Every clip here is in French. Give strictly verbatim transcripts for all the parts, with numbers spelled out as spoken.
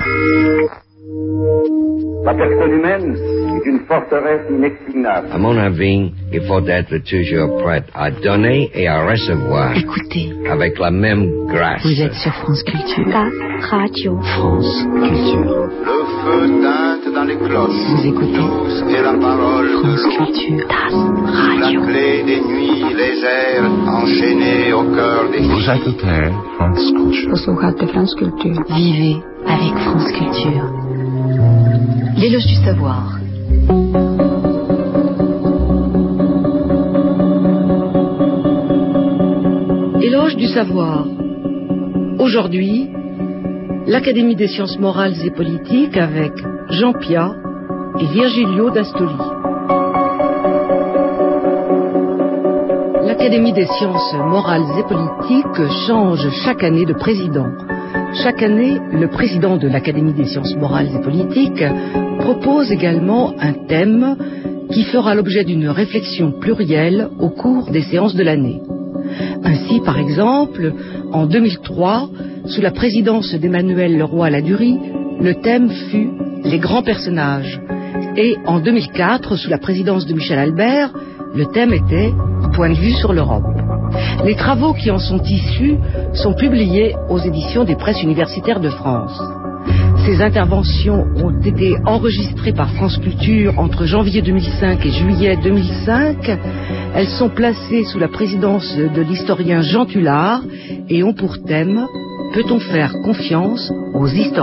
La personne humaine est une forteresse inexpugnable. À mon avis, il faut être toujours prêt à donner et à recevoir. Écoutez. Avec la même grâce. Vous êtes sur France Culture. La radio. France Culture. Le feu teinte dans les cloches. Vous écoutez. Tous et la parole France de l'eau. Culture. Das Radio. La clé des nuits légères enchaînées au cœur des Vous écoutez France Culture. Posloucháte France Culture. Vivez avec France Culture. L'éloge du savoir. Éloge du savoir. Aujourd'hui, l'Académie des sciences morales et politiques avec Jean Piat et Virgilio d'Astoli. L'Académie des sciences morales et politiques change chaque année de président. Chaque année, le président de l'Académie des sciences morales et politiques propose également un thème qui fera l'objet d'une réflexion plurielle au cours des séances de l'année. Ainsi, par exemple, en deux mille trois, sous la présidence d'Emmanuel Leroy-Ladurie, le thème fut « Les grands personnages ». Et en deux mille quatre, sous la présidence de Michel Albert, le thème était « Point de vue sur l'Europe ». Les travaux qui en sont issus sont publiés aux éditions des presses universitaires de France. Ces interventions ont été enregistrées par France Culture entre janvier deux mille cinq et juillet deux mille cinq. Elles sont placées sous la présidence de l'historien Jean Tullard et ont pour thème « Peut-on faire confiance aux historiens ?»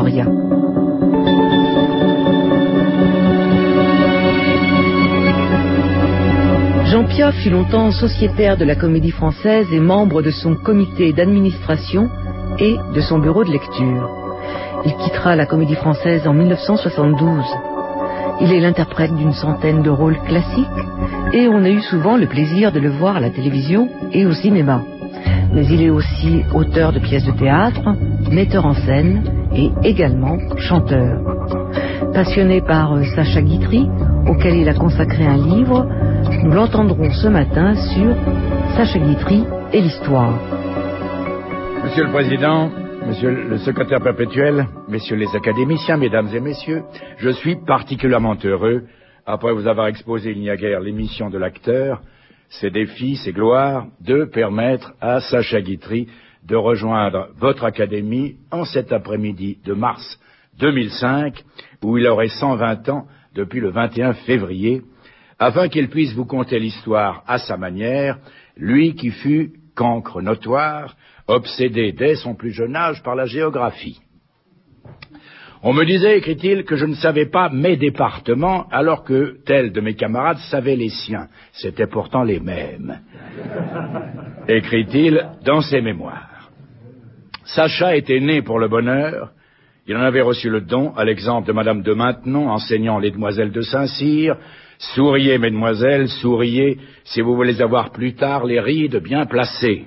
Jean Piat fut longtemps sociétaire de la Comédie Française et membre de son comité d'administration et de son bureau de lecture. Il quittera la Comédie Française en mille neuf cent soixante-douze. Il est l'interprète d'une centaine de rôles classiques et on a eu souvent le plaisir de le voir à la télévision et au cinéma. Mais il est aussi auteur de pièces de théâtre, metteur en scène et également chanteur. Passionné par Sacha Guitry, auquel il a consacré un livre, nous l'entendrons ce matin sur Sacha Guitry et l'histoire. Monsieur le Président, Monsieur le secrétaire perpétuel, messieurs les académiciens, mesdames et messieurs, je suis particulièrement heureux, après vous avoir exposé il n'y a guère l'émission de l'acteur, ses défis, ses gloires, de permettre à Sacha Guitry de rejoindre votre académie en cet après-midi de mars deux mille cinq, où il aurait cent vingt ans depuis le vingt et un février, afin qu'il puisse vous conter l'histoire à sa manière, lui qui fut cancre notoire, obsédé dès son plus jeune âge par la géographie. On me disait, écrit-il, que je ne savais pas mes départements, alors que tel de mes camarades savait les siens. C'était pourtant les mêmes. Écrit-il dans ses mémoires. Sacha était né pour le bonheur. Il en avait reçu le don, à l'exemple de Madame de Maintenon, enseignant les demoiselles de Saint-Cyr. Souriez, mesdemoiselles, souriez, si vous voulez avoir plus tard les rides bien placées.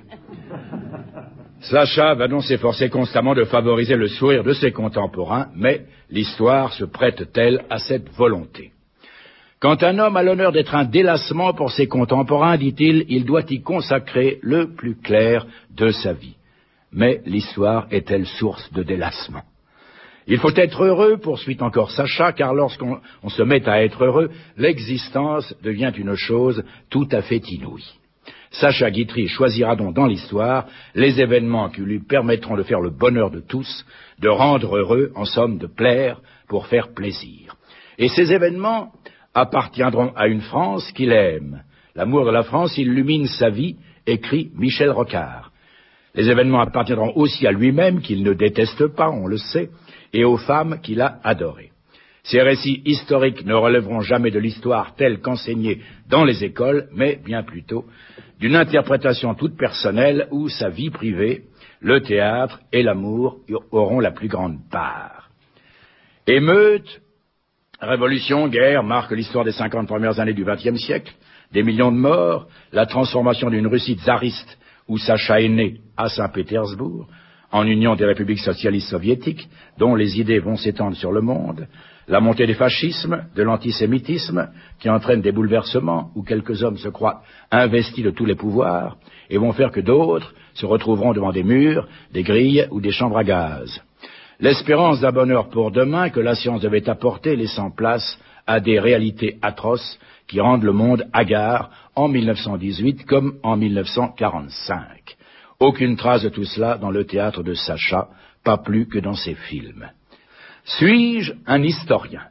Sacha va donc s'efforcer constamment de favoriser le sourire de ses contemporains, mais l'histoire se prête-t-elle à cette volonté? Quand un homme a l'honneur d'être un délassement pour ses contemporains, dit-il, il doit y consacrer le plus clair de sa vie. Mais l'histoire est-elle source de délassement? Il faut être heureux, poursuit encore Sacha, car lorsqu'on on se met à être heureux, l'existence devient une chose tout à fait inouïe. Sacha Guitry choisira donc dans l'histoire les événements qui lui permettront de faire le bonheur de tous, de rendre heureux, en somme de plaire pour faire plaisir. Et ces événements appartiendront à une France qu'il aime. L'amour de la France illumine sa vie, écrit Michel Rocard. Les événements appartiendront aussi à lui-même, qu'il ne déteste pas, on le sait, et aux femmes qu'il a adorées. Ces récits historiques ne relèveront jamais de l'histoire telle qu'enseignée dans les écoles, mais bien plutôt d'une interprétation toute personnelle où sa vie privée, le théâtre et l'amour auront la plus grande part. Émeute, révolution, guerre marquent l'histoire des cinquante premières années du vingtième siècle, des millions de morts, la transformation d'une Russie tsariste où Sacha est né à Saint-Pétersbourg, en union des républiques socialistes soviétiques, dont les idées vont s'étendre sur le monde, la montée des fascismes, de l'antisémitisme, qui entraîne des bouleversements où quelques hommes se croient investis de tous les pouvoirs et vont faire que d'autres se retrouveront devant des murs, des grilles ou des chambres à gaz. l'espérance d'un bonheur pour demain que la science devait apporter, laissant place à des réalités atroces qui rendent le monde hagard en mille neuf cent dix-huit comme en mille neuf cent quarante-cinq. Aucune trace de tout cela dans le théâtre de Sacha, pas plus que dans ses films. Suis-je un historien?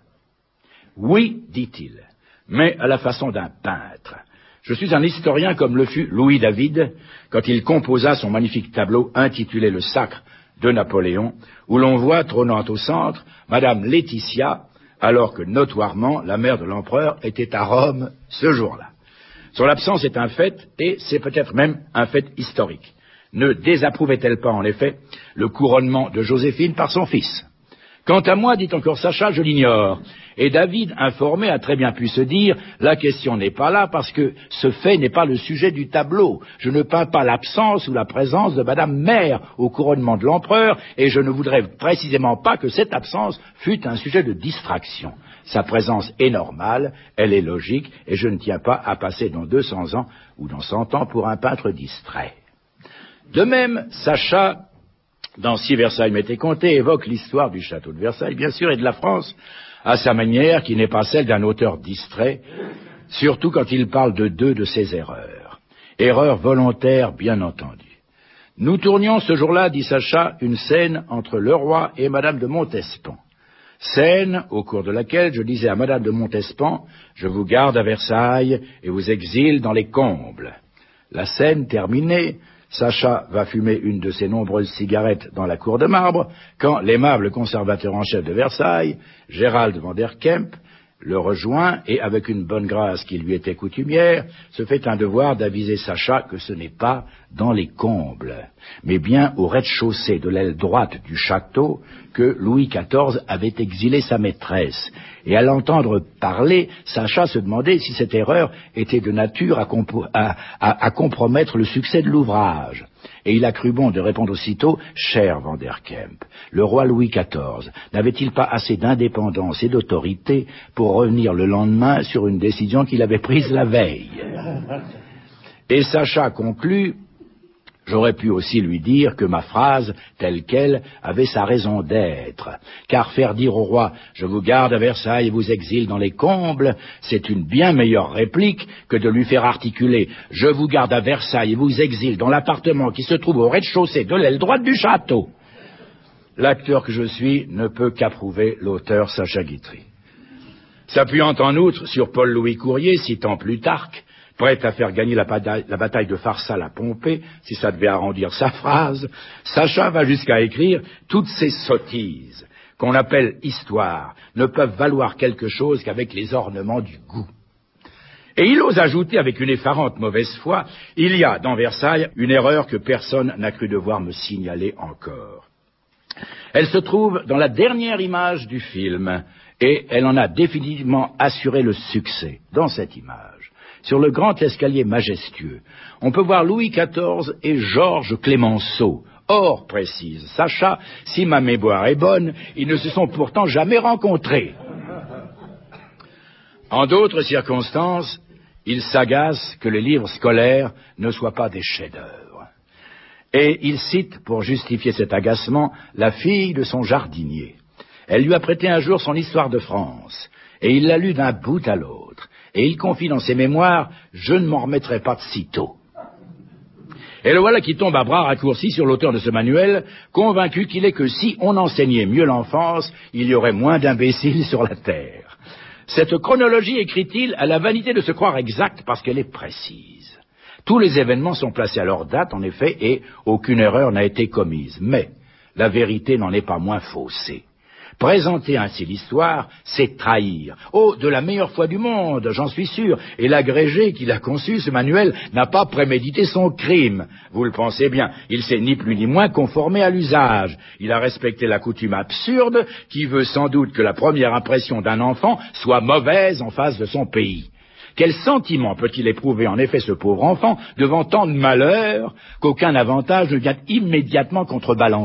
Oui, dit-il, mais à la façon d'un peintre. Je suis un historien comme le fut Louis David quand il composa son magnifique tableau intitulé Le Sacre de Napoléon, où l'on voit trônant au centre Madame Laetitia, alors que notoirement la mère de l'empereur était à Rome ce jour-là. Son absence est un fait, et c'est peut-être même un fait historique. Ne désapprouvait-elle pas, en effet, le couronnement de Joséphine par son fils? Quant à moi, dit encore Sacha, je l'ignore. Et David, informé, a très bien pu se dire, la question n'est pas là parce que ce fait n'est pas le sujet du tableau. Je ne peins pas l'absence ou la présence de Madame Mère au couronnement de l'empereur, et je ne voudrais précisément pas que cette absence fût un sujet de distraction. Sa présence est normale, elle est logique, et je ne tiens pas à passer dans deux cents ans ou dans cent ans pour un peintre distrait. De même, Sacha, dans Si Versailles m'était compté, évoque l'histoire du château de Versailles, bien sûr, et de la France, à sa manière, qui n'est pas celle d'un auteur distrait, surtout quand il parle de deux de ses erreurs. Erreurs volontaires, bien entendu. Nous tournions ce jour-là, dit Sacha, une scène entre le roi et Madame de Montespan. Scène au cours de laquelle je disais à Madame de Montespan, je vous garde à Versailles et vous exile dans les combles. La scène terminée, Sacha va fumer une de ses nombreuses cigarettes dans la cour de marbre, quand l'aimable conservateur en chef de Versailles, Gérald van der Kemp, le rejoint et, avec une bonne grâce qui lui était coutumière, se fait un devoir d'aviser Sacha que ce n'est pas dans les combles, mais bien au rez-de-chaussée de l'aile droite du château que Louis quatorze avait exilé sa maîtresse. Et à l'entendre parler, Sacha se demandait si cette erreur était de nature à, compo- à, à, à compromettre le succès de l'ouvrage. Et il a cru bon de répondre aussitôt, « Cher Van der Kemp, le roi Louis quatorze n'avait-il pas assez d'indépendance et d'autorité pour revenir le lendemain sur une décision qu'il avait prise la veille ?» Et Sacha conclut, « J'aurais pu aussi lui dire que ma phrase, telle qu'elle, avait sa raison d'être, car faire dire au roi « Je vous garde à Versailles et vous exile dans les combles », c'est une bien meilleure réplique que de lui faire articuler « Je vous garde à Versailles et vous exile dans l'appartement qui se trouve au rez-de-chaussée de l'aile droite du château ». L'acteur que je suis ne peut qu'approuver l'auteur Sacha Guitry. S'appuyant en outre sur Paul-Louis Courier, citant Plutarque, prêt à faire gagner la bataille, la bataille de Pharsale à Pompée, si ça devait arrondir sa phrase, Sacha va jusqu'à écrire « Toutes ces sottises qu'on appelle histoire ne peuvent valoir quelque chose qu'avec les ornements du goût. » Et il ose ajouter avec une effarante mauvaise foi « Il y a dans Versailles une erreur que personne n'a cru devoir me signaler encore. » Elle se trouve dans la dernière image du film, et elle en a définitivement assuré le succès, dans cette image. Sur le grand escalier majestueux, on peut voir Louis quatorze et Georges Clémenceau. Or, précise Sacha, si ma mémoire est bonne, ils ne se sont pourtant jamais rencontrés. En d'autres circonstances, il s'agace que les livres scolaires ne soient pas des chefs-d'œuvre. Et il cite, pour justifier cet agacement, la fille de son jardinier. Elle lui a prêté un jour son histoire de France, et il l'a lu d'un bout à l'autre. Et il confie dans ses mémoires « Je ne m'en remettrai pas de sitôt ». Et le voilà qui tombe à bras raccourcis sur l'auteur de ce manuel, convaincu qu'il est que si on enseignait mieux l'enfance, il y aurait moins d'imbéciles sur la terre. Cette chronologie, écrit-il, a la vanité de se croire exacte parce qu'elle est précise. Tous les événements sont placés à leur date, en effet, et aucune erreur n'a été commise. Mais la vérité n'en est pas moins faussée. Présenter ainsi l'histoire, c'est trahir. Oh, de la meilleure foi du monde, j'en suis sûr, et l'agrégé qui l'a conçu, ce manuel, n'a pas prémédité son crime. Vous le pensez bien, il s'est ni plus ni moins conformé à l'usage. Il a respecté la coutume absurde qui veut sans doute que la première impression d'un enfant soit mauvaise en face de son pays. Quel sentiment peut-il éprouver en effet ce pauvre enfant devant tant de malheurs qu'aucun avantage ne vient immédiatement contrebalancer ?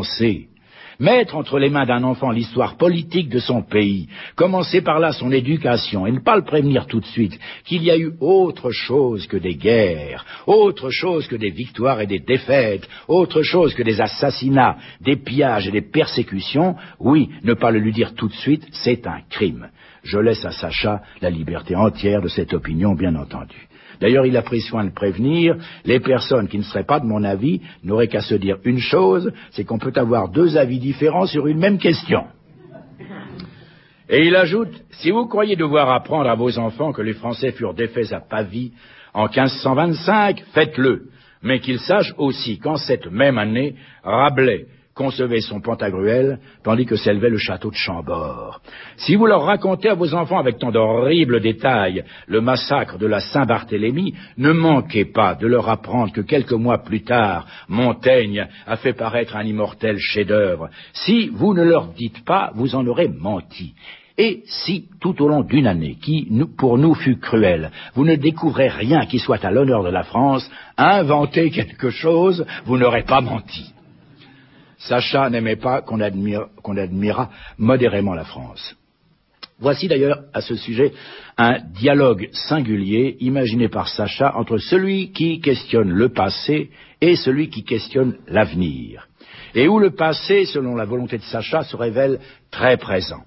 Mettre entre les mains d'un enfant l'histoire politique de son pays, commencer par là son éducation et ne pas le prévenir tout de suite qu'il y a eu autre chose que des guerres, autre chose que des victoires et des défaites, autre chose que des assassinats, des pillages et des persécutions, oui, ne pas le lui dire tout de suite, c'est un crime. Je laisse à Sacha la liberté entière de cette opinion, bien entendu. D'ailleurs, il a pris soin de prévenir, les personnes qui ne seraient pas de mon avis n'auraient qu'à se dire une chose, c'est qu'on peut avoir deux avis différents sur une même question. Et il ajoute, si vous croyez devoir apprendre à vos enfants que les Français furent défaits à Pavie en quinze cent vingt-cinq, faites-le, mais qu'ils sachent aussi qu'en cette même année, Rabelais concevait son Pantagruel, tandis que s'élevait le château de Chambord. Si vous leur racontez à vos enfants avec tant d'horribles détails le massacre de la Saint-Barthélemy, ne manquez pas de leur apprendre que quelques mois plus tard, Montaigne a fait paraître un immortel chef-d'œuvre. Si vous ne leur dites pas, vous en aurez menti. Et si, tout au long d'une année, qui nous, pour nous fut cruelle, vous ne découvrez rien qui soit à l'honneur de la France, inventez quelque chose, vous n'aurez pas menti. Sacha n'aimait pas qu'on admire, qu'on admirât modérément la France. Voici d'ailleurs, à ce sujet, un dialogue singulier imaginé par Sacha entre celui qui questionne le passé et celui qui questionne l'avenir, et où le passé, selon la volonté de Sacha, se révèle très présent.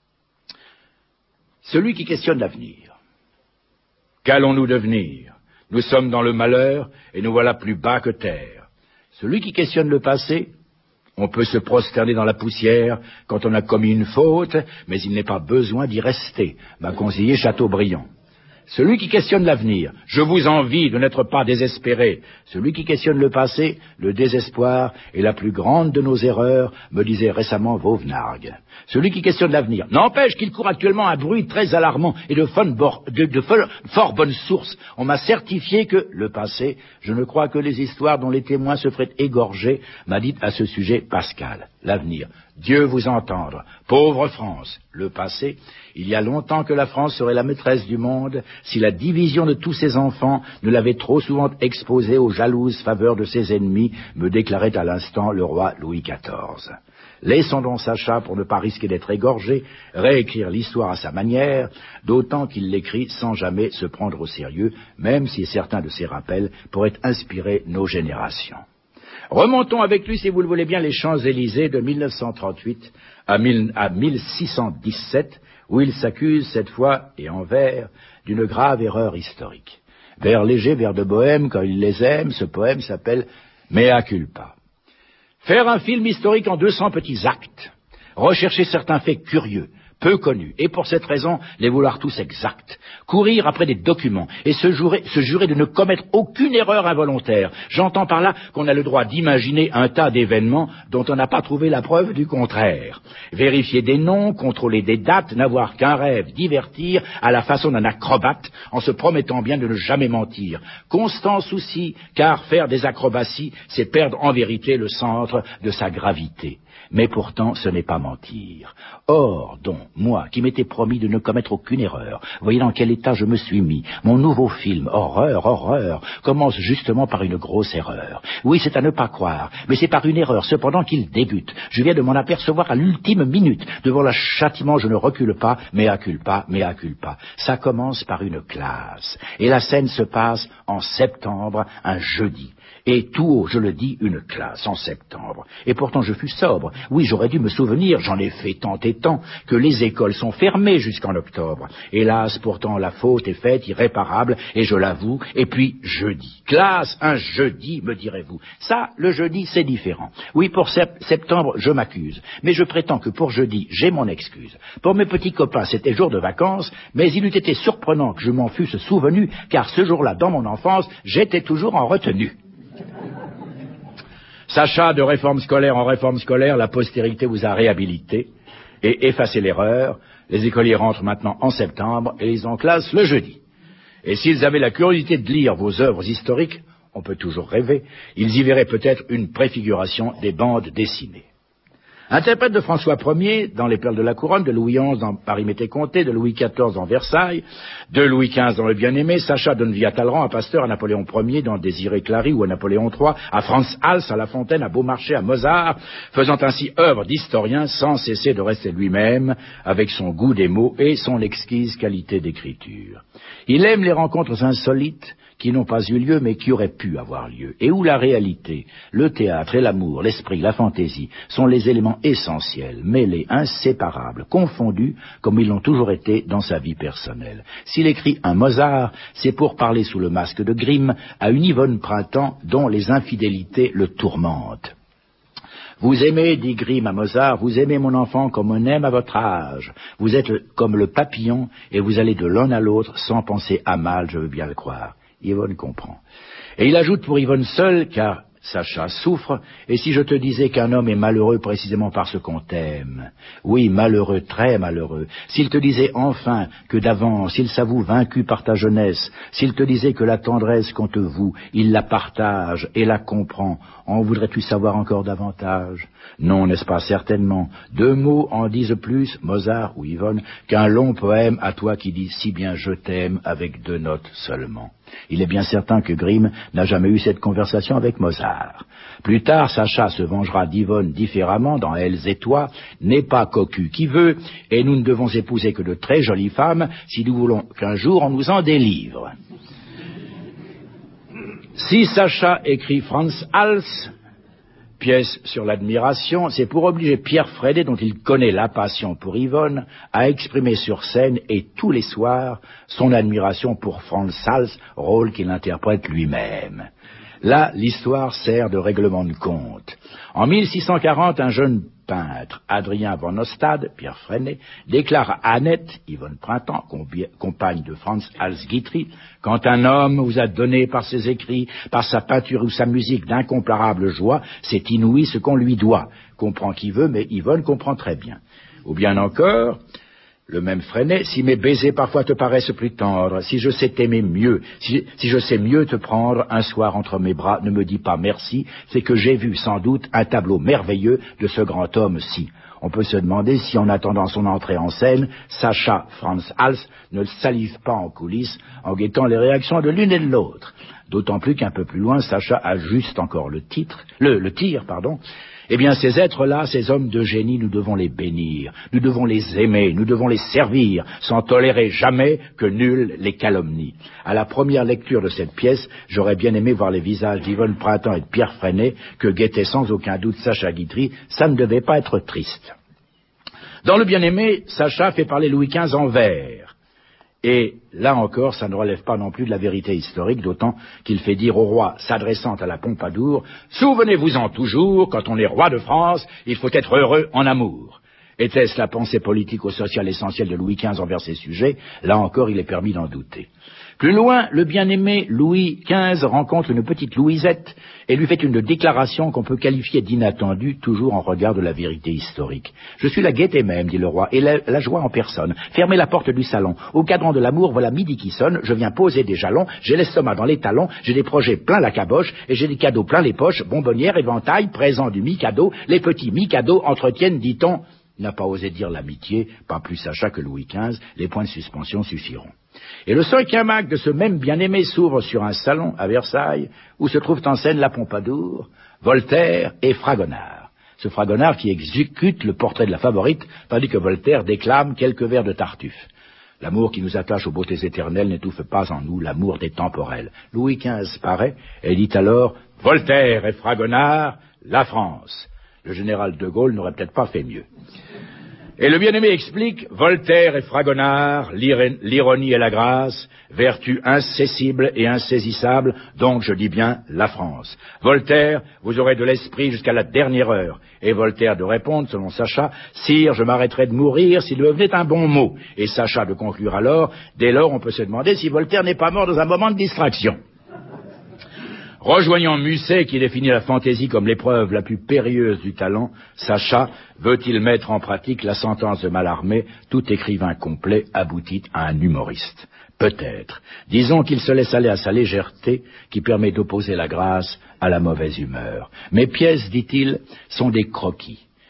Celui qui questionne l'avenir. Qu'allons-nous devenir? Nous sommes dans le malheur et nous voilà plus bas que terre. Celui qui questionne le passé, on peut se prosterner dans la poussière quand on a commis une faute, mais il n'est pas besoin d'y rester, m'a conseillé Chateaubriand. Celui qui questionne l'avenir, je vous envie de n'être pas désespéré. Celui qui questionne le passé, le désespoir est la plus grande de nos erreurs, me disait récemment Vauvenargues. Celui qui questionne l'avenir, n'empêche qu'il court actuellement un bruit très alarmant et de, de, de fort bonne source. On m'a certifié que, le passé, je ne crois que les histoires dont les témoins se feraient égorger, m'a dit à ce sujet Pascal. L'avenir, Dieu vous entendre. Pauvre France, le passé, il y a longtemps que la France serait la maîtresse du monde si la division de tous ses enfants ne l'avait trop souvent exposée aux jalouses faveurs de ses ennemis, me déclarait à l'instant le roi Louis quatorze. Laissons donc Sacha, pour ne pas risquer d'être égorgé, réécrire l'histoire à sa manière, d'autant qu'il l'écrit sans jamais se prendre au sérieux, même si certains de ses rappels pourraient inspirer nos générations. Remontons avec lui, si vous le voulez bien, les Champs-Élysées de mille neuf cent trente-huit à mille six cent dix-sept, où il s'accuse, cette fois, et en vers, d'une grave erreur historique. Vers léger, vers de bohème, quand il les aime, ce poème s'appelle « Mea culpa ». Faire un film historique en deux cents petits actes, rechercher certains faits curieux, peu connus, et pour cette raison, les vouloir tous exacts, courir après des documents, et se jurer, se jurer de ne commettre aucune erreur involontaire. J'entends par là qu'on a le droit d'imaginer un tas d'événements dont on n'a pas trouvé la preuve du contraire. Vérifier des noms, contrôler des dates, n'avoir qu'un rêve, divertir à la façon d'un acrobate, en se promettant bien de ne jamais mentir. Constant souci, car faire des acrobaties, c'est perdre en vérité le centre de sa gravité. Mais pourtant, ce n'est pas mentir. Or, donc, moi, qui m'étais promis de ne commettre aucune erreur, voyez dans quel état je me suis mis. Mon nouveau film, horreur, horreur, commence justement par une grosse erreur. Oui, c'est à ne pas croire, mais c'est par une erreur, cependant, qu'il débute. Je viens de m'en apercevoir à l'ultime minute. Devant le châtiment, je ne recule pas, mea culpa, mea culpa. Ça commence par une classe. Et la scène se passe en septembre, un jeudi. Et tout haut, je le dis, une classe en septembre. Et pourtant je fus sobre. Oui, j'aurais dû me souvenir, j'en ai fait tant et tant, que les écoles sont fermées jusqu'en octobre. Hélas, pourtant la faute est faite, irréparable, et je l'avoue. Et puis jeudi. Classe, un jeudi, me direz-vous. Ça, le jeudi, c'est différent. Oui, pour septembre, je m'accuse. Mais je prétends que pour jeudi, j'ai mon excuse. Pour mes petits copains, c'était jour de vacances, mais il eût été surprenant que je m'en fusse souvenu, car ce jour-là, dans mon enfance, j'étais toujours en retenue. Sacha, de réforme scolaire en réforme scolaire, la postérité vous a réhabilité et effacé l'erreur. Les écoliers rentrent maintenant en septembre et ils ont classe le jeudi. Et s'ils avaient la curiosité de lire vos œuvres historiques, on peut toujours rêver, ils y verraient peut-être une préfiguration des bandes dessinées. Interprète de François Ier dans Les Perles de la Couronne, de Louis onze dans Paris m'était compté, de Louis quatorze dans Versailles, de Louis quinze dans Le Bien-Aimé, Sacha donne vie à Talleyrand, à Pasteur, à Napoléon Ier dans Désiré Clary ou à Napoléon trois, à Franz Hals, à La Fontaine, à Beaumarchais, à Mozart, faisant ainsi œuvre d'historien sans cesser de rester lui-même avec son goût des mots et son exquise qualité d'écriture. Il aime les rencontres insolites qui n'ont pas eu lieu mais qui auraient pu avoir lieu, et où la réalité, le théâtre et l'amour, l'esprit, la fantaisie sont les éléments essentiels, mêlés, inséparables, confondus comme ils l'ont toujours été dans sa vie personnelle. S'il écrit un Mozart, c'est pour parler sous le masque de Grimm à une Yvonne Printemps dont les infidélités le tourmentent. Vous aimez, dit Grimm à Mozart, vous aimez mon enfant comme on aime à votre âge. Vous êtes le, comme le papillon et vous allez de l'un à l'autre sans penser à mal, je veux bien le croire. Yvonne comprend. Et il ajoute pour Yvonne seule, car Sacha souffre, et si je te disais qu'un homme est malheureux précisément parce qu'on t'aime, oui, malheureux, très malheureux, s'il te disait enfin que d'avance, il s'avoue vaincu par ta jeunesse, s'il te disait que la tendresse qu'on te voue, il la partage et la comprend, en voudrais-tu savoir encore davantage? Non, n'est-ce pas, certainement. Deux mots en disent plus, Mozart ou Yvonne, qu'un long poème à toi qui dis si bien je t'aime avec deux notes seulement. Il est bien certain que Grimm n'a jamais eu cette conversation avec Mozart. Plus tard, Sacha se vengera d'Yvonne différemment dans Elles et toi, n'est pas cocu qui veut, et nous ne devons épouser que de très jolies femmes si nous voulons qu'un jour on nous en délivre. Si Sacha écrit Franz Hals, pièce sur l'admiration, c'est pour obliger Pierre Freinet, dont il connaît la passion pour Yvonne, à exprimer sur scène et tous les soirs son admiration pour Franz Hals, rôle qu'il interprète lui-même. Là, l'histoire sert de règlement de compte. En mille six cent quarante, un jeune peintre, Adrien von Ostade, Pierre Freinet, déclare à Annette, Yvonne Printemps, compagne de Franz Hals Guitry, quand un homme vous a donné par ses écrits, par sa peinture ou sa musique d'incomparable joie, c'est inouï ce qu'on lui doit. Comprend qui veut, mais Yvonne comprend très bien. Ou bien encore, le même Freinet, si mes baisers parfois te paraissent plus tendres, si je sais t'aimer mieux, si, si je sais mieux te prendre un soir entre mes bras, ne me dis pas merci, c'est que j'ai vu sans doute un tableau merveilleux de ce grand homme-ci. On peut se demander si en attendant son entrée en scène, Sacha Franz Hals ne le salive pas en coulisses en guettant les réactions de l'une et de l'autre. D'autant plus qu'un peu plus loin, Sacha ajuste encore le titre, le, le tir, pardon. Eh bien, ces êtres-là, ces hommes de génie, nous devons les bénir, nous devons les aimer, nous devons les servir, sans tolérer jamais que nul les calomnie. À la première lecture de cette pièce, j'aurais bien aimé voir les visages d'Yvonne Printemps et de Pierre Freinet, que guettait sans aucun doute Sacha Guitry, ça ne devait pas être triste. Dans Le Bien-Aimé, Sacha fait parler Louis quinze en vers. Et là encore, ça ne relève pas non plus de la vérité historique, d'autant qu'il fait dire au roi, s'adressant à la Pompadour, « Souvenez-vous-en toujours, quand on est roi de France, il faut être heureux en amour. » Était-ce la pensée politique ou sociale essentielle de Louis quinze envers ces sujets? Là encore, il est permis d'en douter. Plus loin, le bien-aimé Louis quinze rencontre une petite Louisette et lui fait une déclaration qu'on peut qualifier d'inattendue, toujours en regard de la vérité historique. « Je suis la gaieté même, dit le roi, et la, la joie en personne. Fermez la porte du salon. Au cadran de l'amour, voilà midi qui sonne, je viens poser des jalons, j'ai l'estomac dans les talons, j'ai des projets plein la caboche, et j'ai des cadeaux plein les poches, bonbonnières, éventail, présent du mi-cadeau, les petits mi-cadeaux entretiennent, dit-on. » Il n'a pas osé dire l'amitié, pas plus Sacha que Louis quinze, les points de suspension suffiront. Et le cinquième acte de ce même bien-aimé s'ouvre sur un salon à Versailles, où se trouvent en scène la Pompadour, Voltaire et Fragonard. Ce Fragonard qui exécute le portrait de la favorite, tandis que Voltaire déclame quelques vers de Tartuffe. L'amour qui nous attache aux beautés éternelles n'étouffe pas en nous l'amour des temporels. Louis quinze paraît et dit alors « Voltaire et Fragonard, la France ». Le général de Gaulle n'aurait peut-être pas fait mieux. Et le bien-aimé explique, Voltaire et Fragonard, l'ironie et la grâce, vertu incessible et insaisissable, donc je dis bien la France. Voltaire, vous aurez de l'esprit jusqu'à la dernière heure. Et Voltaire de répondre, selon Sacha, Sire, je m'arrêterai de mourir s'il me venait un bon mot. Et Sacha de conclure alors, dès lors on peut se demander si Voltaire n'est pas mort dans un moment de distraction. Rejoignant Musset, qui définit la fantaisie comme l'épreuve la plus périlleuse du talent, Sacha veut-il mettre en pratique la sentence de Mallarmé, tout écrivain complet aboutit à un humoriste. Peut-être. Disons qu'il se laisse aller à sa légèreté, qui permet d'opposer la grâce à la mauvaise humeur. Mes pièces, dit-il, sont des croquis.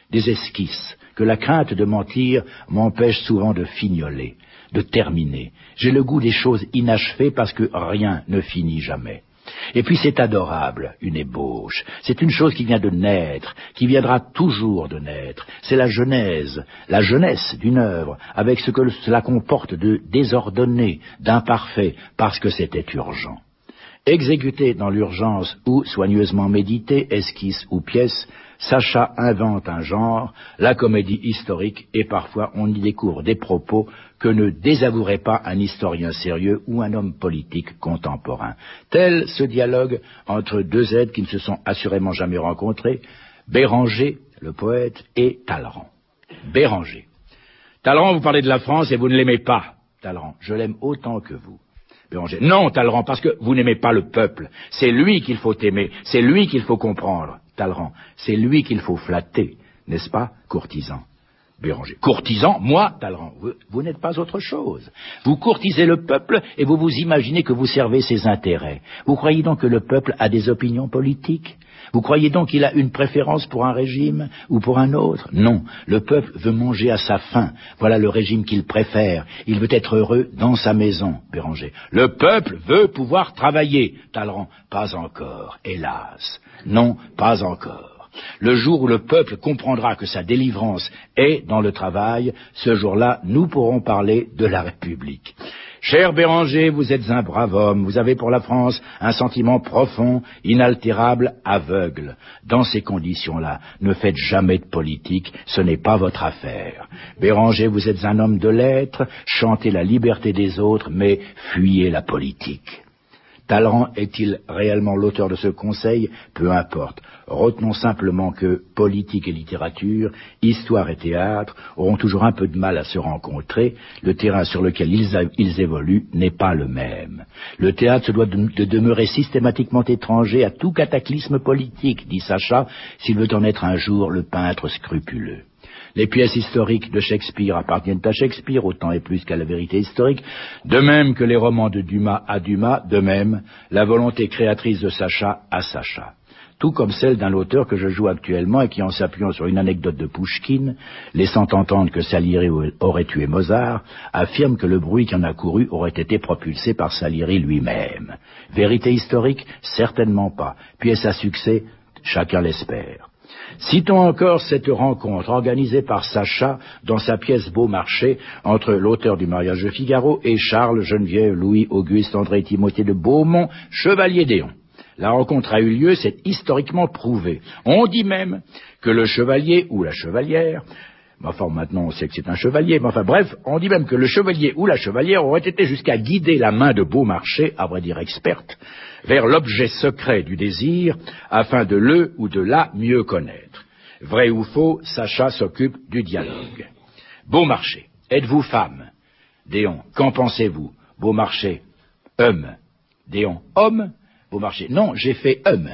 des esquisses, que la crainte de mentir m'empêche souvent de fignoler, de terminer. J'ai le goût des choses inachevées parce que rien ne finit jamais. Et puis c'est adorable, une ébauche. C'est une chose qui vient de naître, qui viendra toujours de naître. C'est la genèse, la jeunesse d'une œuvre, avec ce que cela comporte de désordonné, d'imparfait, parce que c'était urgent. Exécuté dans l'urgence ou soigneusement médité, esquisse ou pièce, Sacha invente un genre, la comédie historique, et parfois on y découvre des propos que ne désavouerait pas un historien sérieux ou un homme politique contemporain. Tel ce dialogue entre deux êtres qui ne se sont assurément jamais rencontrés, Béranger, le poète, et Talleyrand. Béranger. Talleyrand, vous parlez de la France et vous ne l'aimez pas. Talleyrand, je l'aime autant que vous. Béranger. Non, Talleyrand, parce que vous n'aimez pas le peuple. C'est lui qu'il faut aimer, c'est lui qu'il faut comprendre. Talleyrand, c'est lui qu'il faut flatter, n'est-ce pas, courtisan? Béranger. Courtisan, moi, Talleyrand, vous, vous n'êtes pas autre chose. Vous courtisez le peuple et vous vous imaginez que vous servez ses intérêts. Vous croyez donc que le peuple a des opinions politiques? Vous croyez donc qu'il a une préférence pour un régime ou pour un autre? Non, le peuple veut manger à sa faim. Voilà le régime qu'il préfère. Il veut être heureux dans sa maison, Béranger. Le peuple veut pouvoir travailler. Talleyrand, pas encore, hélas. Non, pas encore. Le jour où le peuple comprendra que sa délivrance est dans le travail, ce jour-là, nous pourrons parler de la République. Cher Béranger, vous êtes un brave homme, vous avez pour la France un sentiment profond, inaltérable, aveugle. Dans ces conditions-là, ne faites jamais de politique, ce n'est pas votre affaire. Béranger, vous êtes un homme de lettres, chantez la liberté des autres, mais fuyez la politique. Talleyrand est-il réellement l'auteur de ce conseil? Peu importe. Retenons simplement que politique et littérature, histoire et théâtre auront toujours un peu de mal à se rencontrer. Le terrain sur lequel ils, a, ils évoluent n'est pas le même. Le théâtre se doit de, de demeurer systématiquement étranger à tout cataclysme politique, dit Sacha, s'il veut en être un jour le peintre scrupuleux. Les pièces historiques de Shakespeare appartiennent à Shakespeare, autant et plus qu'à la vérité historique, de même que les romans de Dumas à Dumas, de même la volonté créatrice de Sacha à Sacha. Tout comme celle d'un auteur que je joue actuellement et qui, en s'appuyant sur une anecdote de Pouchkine, laissant entendre que Salieri aurait tué Mozart, affirme que le bruit qui en a couru aurait été propulsé par Salieri lui-même. Vérité historique? Certainement pas. Pièce à succès? Chacun l'espère. Citons encore cette rencontre organisée par Sacha dans sa pièce Beaumarchais entre l'auteur du Mariage de Figaro et Charles, Geneviève, Louis, Auguste, André, Timothée de Beaumont, chevalier d'Éon. La rencontre a eu lieu, c'est historiquement prouvé. On dit même que le chevalier ou la chevalière, enfin maintenant on sait que c'est un chevalier, mais enfin bref, on dit même que le chevalier ou la chevalière aurait été jusqu'à guider la main de Beaumarchais, à vrai dire experte, vers l'objet secret du désir, afin de le ou de la mieux connaître. Vrai ou faux, Sacha s'occupe du dialogue. Beaumarchais, êtes-vous femme? Déon, qu'en pensez-vous? Beaumarchais, homme. Déon, homme? Beaumarchais, non, j'ai fait homme.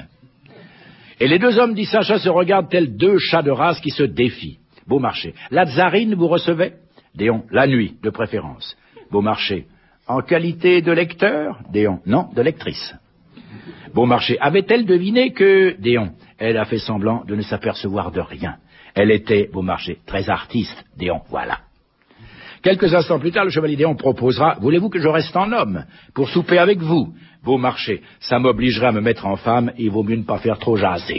Et les deux hommes, dit Sacha, se regardent tels deux chats de race qui se défient. Beaumarchais, la tsarine vous recevez? Déon, la nuit, de préférence. Beaumarchais, en qualité de lecteur? Déon, non, de lectrice. Beaumarchais, avait-elle deviné que... Déon, elle a fait semblant de ne s'apercevoir de rien. Elle était, Beaumarchais, très artiste. Déon, voilà. Quelques instants plus tard, le chevalier Déon proposera, voulez-vous que je reste en homme pour souper avec vous? Beaumarchais, ça m'obligerait à me mettre en femme, il vaut mieux ne pas faire trop jaser.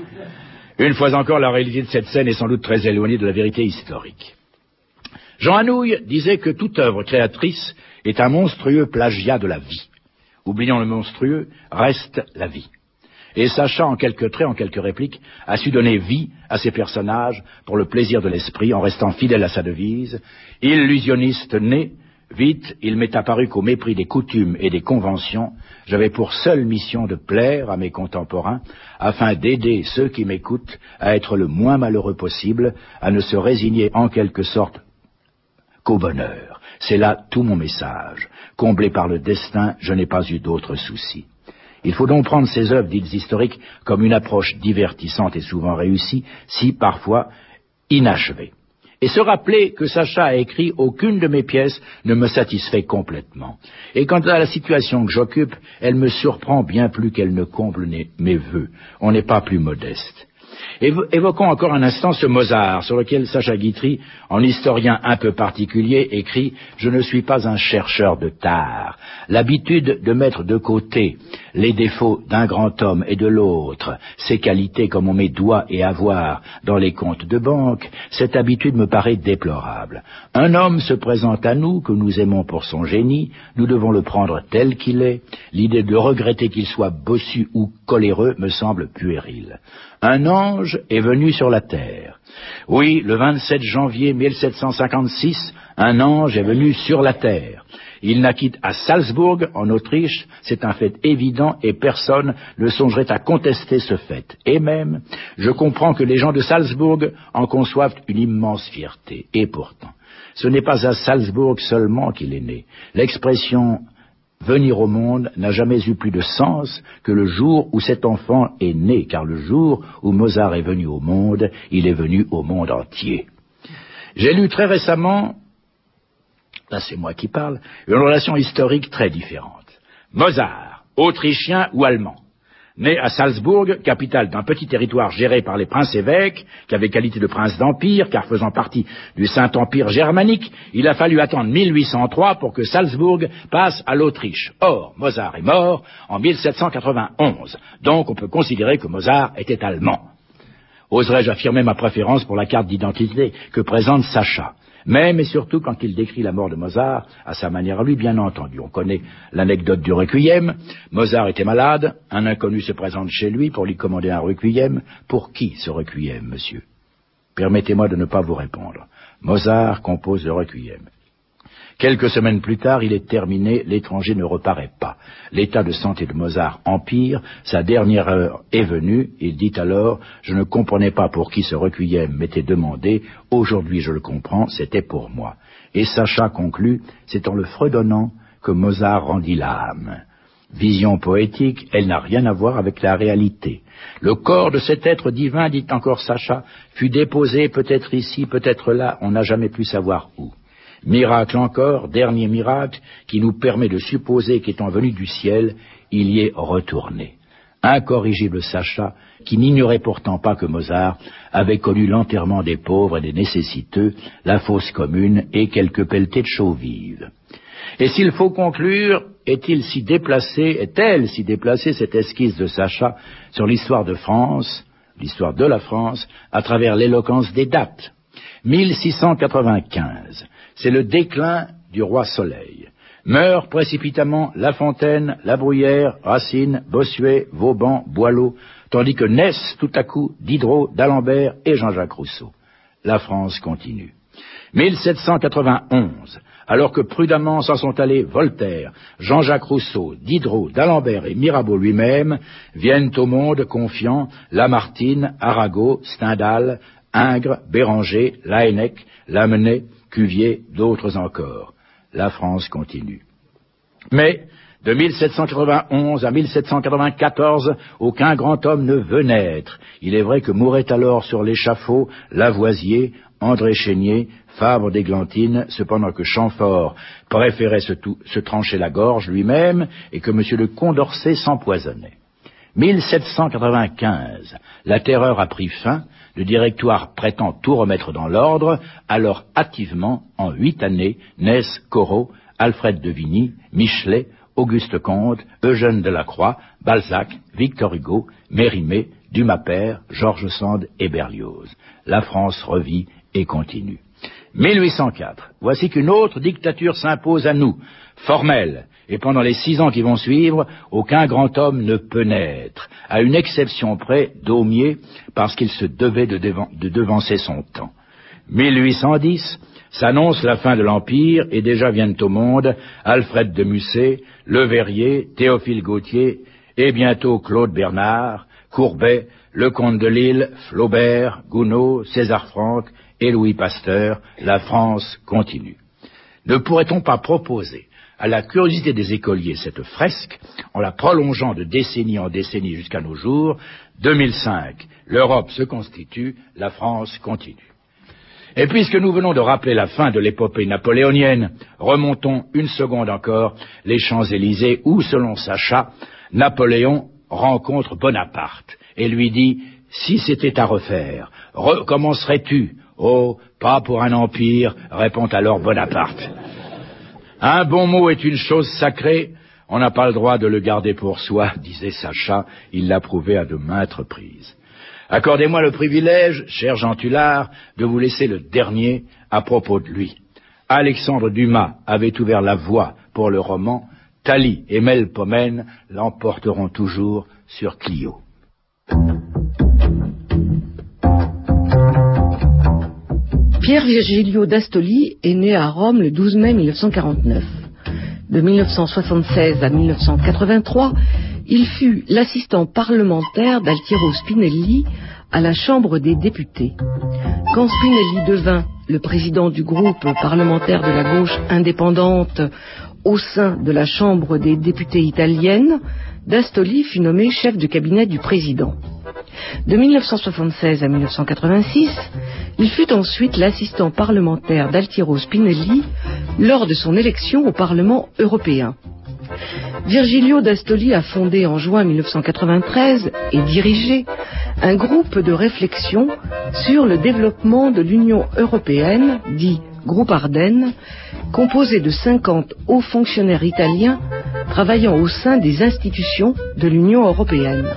Une fois encore, la réalité de cette scène est sans doute très éloignée de la vérité historique. Jean Anouilh disait que toute œuvre créatrice est un monstrueux plagiat de la vie. Oublions le monstrueux, reste la vie. Et Sacha, en quelques traits, en quelques répliques, a su donner vie à ses personnages pour le plaisir de l'esprit, en restant fidèle à sa devise. Illusionniste né, vite, il m'est apparu qu'au mépris des coutumes et des conventions, j'avais pour seule mission de plaire à mes contemporains, afin d'aider ceux qui m'écoutent à être le moins malheureux possible, à ne se résigner en quelque sorte qu'au bonheur. C'est là tout mon message. Comblé par le destin, je n'ai pas eu d'autres soucis. Il faut donc prendre ces œuvres dites historiques comme une approche divertissante et souvent réussie, si parfois inachevée. Et se rappeler que Sacha a écrit aucune de mes pièces ne me satisfait complètement. Et quant à la situation que j'occupe, elle me surprend bien plus qu'elle ne comble mes vœux. On n'est pas plus modeste. Évo- évoquons encore un instant ce Mozart, sur lequel Sacha Guitry, en historien un peu particulier, écrit « Je ne suis pas un chercheur de tard. L'habitude de mettre de côté les défauts d'un grand homme et de l'autre, ses qualités comme on met doigt et avoir dans les comptes de banque, cette habitude me paraît déplorable. Un homme se présente à nous, que nous aimons pour son génie, nous devons le prendre tel qu'il est. L'idée de regretter qu'il soit bossu ou coléreux me semble puérile. Un ange est venu sur la terre. Oui, le vingt-sept janvier mille sept cent cinquante-six, un ange est venu sur la terre. Il naquit à Salzbourg, en Autriche, c'est un fait évident et personne ne songerait à contester ce fait. Et même, je comprends que les gens de Salzbourg en conçoivent une immense fierté. Et pourtant, ce n'est pas à Salzbourg seulement qu'il est né. L'expression venir au monde n'a jamais eu plus de sens que le jour où cet enfant est né, car le jour où Mozart est venu au monde, il est venu au monde entier. J'ai lu très récemment, là c'est moi qui parle, une relation historique très différente. Mozart, autrichien ou allemand, né à Salzbourg, capitale d'un petit territoire géré par les princes-évêques, qui avait qualité de prince d'empire, car faisant partie du Saint-Empire germanique, il a fallu attendre mille huit cent trois pour que Salzbourg passe à l'Autriche. Or, Mozart est mort en mille sept cent quatre-vingt-onze, donc on peut considérer que Mozart était allemand. Oserais-je affirmer ma préférence pour la carte d'identité que présente Sacha. Même et surtout quand il décrit la mort de Mozart, à sa manière à lui, bien entendu. On connaît l'anecdote du requiem. Mozart était malade, un inconnu se présente chez lui pour lui commander un requiem. Pour qui ce requiem, monsieur? Permettez-moi de ne pas vous répondre. Mozart compose le requiem. Quelques semaines plus tard, il est terminé, l'étranger ne reparaît pas. L'état de santé de Mozart empire, sa dernière heure est venue, il dit alors « Je ne comprenais pas pour qui ce requiem m'était demandé, aujourd'hui je le comprends, c'était pour moi. » Et Sacha conclut « C'est en le fredonnant que Mozart rendit l'âme. » Vision poétique, elle n'a rien à voir avec la réalité. Le corps de cet être divin, dit encore Sacha, fut déposé peut-être ici, peut-être là, on n'a jamais pu savoir où. Miracle encore, dernier miracle, qui nous permet de supposer qu'étant venu du ciel, il y est retourné. Incorrigible Sacha, qui n'ignorait pourtant pas que Mozart avait connu l'enterrement des pauvres et des nécessiteux, la fosse commune et quelques pelletées de chaux vives. Et s'il faut conclure, est-il si déplacé, est-elle si déplacée cette esquisse de Sacha sur l'histoire de France, l'histoire de la France, à travers l'éloquence des dates? mille six cent quatre-vingt-quinze, c'est le déclin du roi Soleil. Meurent précipitamment La Fontaine, La Bruyère, Racine, Bossuet, Vauban, Boileau, tandis que naissent tout à coup Diderot, d'Alembert et Jean-Jacques Rousseau. La France continue. mille sept cent quatre-vingt-onze, alors que prudemment s'en sont allés Voltaire, Jean-Jacques Rousseau, Diderot, d'Alembert et Mirabeau lui-même, viennent au monde confiants Lamartine, Arago, Stendhal, Ingres, Béranger, Laënnec, Lamennais, Cuvier, d'autres encore. La France continue. Mais, de mille sept cent quatre-vingt-onze à mille sept cent quatre-vingt-quatorze, aucun grand homme ne veut naître. Il est vrai que mouraient alors sur l'échafaud Lavoisier, André Chénier, Fabre d'Églantine, cependant que Chamfort préférait se, tout, se trancher la gorge lui-même et que M. de Condorcet s'empoisonnait. mille sept cent quatre-vingt-quinze, la terreur a pris fin, le directoire prétend tout remettre dans l'ordre, alors hâtivement, en huit années, naissent Corot, Alfred de Vigny, Michelet, Auguste Comte, Eugène Delacroix, Balzac, Victor Hugo, Mérimée, Dumas père, George Sand et Berlioz. La France revit et continue. mille huit cent quatre, voici qu'une autre dictature s'impose à nous, formelle, et pendant les six ans qui vont suivre, aucun grand homme ne peut naître, à une exception près, Daumier, parce qu'il se devait de, devan- de devancer son temps. mille huit cent dix, s'annonce la fin de l'Empire, et déjà viennent au monde Alfred de Musset, Le Verrier, Théophile Gautier, et bientôt Claude Bernard, Courbet, Lecomte de Lille, Flaubert, Gounod, César Franck et Louis Pasteur. La France continue. Ne pourrait-on pas proposer à la curiosité des écoliers cette fresque, en la prolongeant de décennie en décennie jusqu'à nos jours? deux mille cinq, l'Europe se constitue, la France continue. Et puisque nous venons de rappeler la fin de l'épopée napoléonienne, remontons une seconde encore les Champs-Élysées où, selon Sacha, Napoléon rencontre Bonaparte et lui dit « si c'était à refaire, recommencerais-tu? Oh, pas pour un empire, répond alors Bonaparte. Un bon mot est une chose sacrée, on n'a pas le droit de le garder pour soi, disait Sacha, il l'a prouvé à de maintes reprises. Accordez-moi le privilège, cher Jean Tullard, de vous laisser le dernier à propos de lui. Alexandre Dumas avait ouvert la voie pour le roman, Thalie et Melpomène l'emporteront toujours sur Clio. Pierre Virgilio d'Astoli est né à Rome le douze mai mille neuf cent quarante-neuf. De mille neuf cent soixante-seize à mille neuf cent quatre-vingt-trois, il fut l'assistant parlementaire d'Altiero Spinelli à la Chambre des députés. Quand Spinelli devint le président du groupe parlementaire de la gauche indépendante au sein de la Chambre des députés italienne, d'Astoli fut nommé chef de cabinet du président. De mille neuf cent soixante-seize à mille neuf cent quatre-vingt-six, il fut ensuite l'assistant parlementaire d'Altiero Spinelli lors de son élection au Parlement européen. Virgilio d'Astoli a fondé en juin mille neuf cent quatre-vingt-treize et dirigé un groupe de réflexion sur le développement de l'Union européenne, dit Groupe Ardennes, composé de cinquante hauts fonctionnaires italiens travaillant au sein des institutions de l'Union européenne.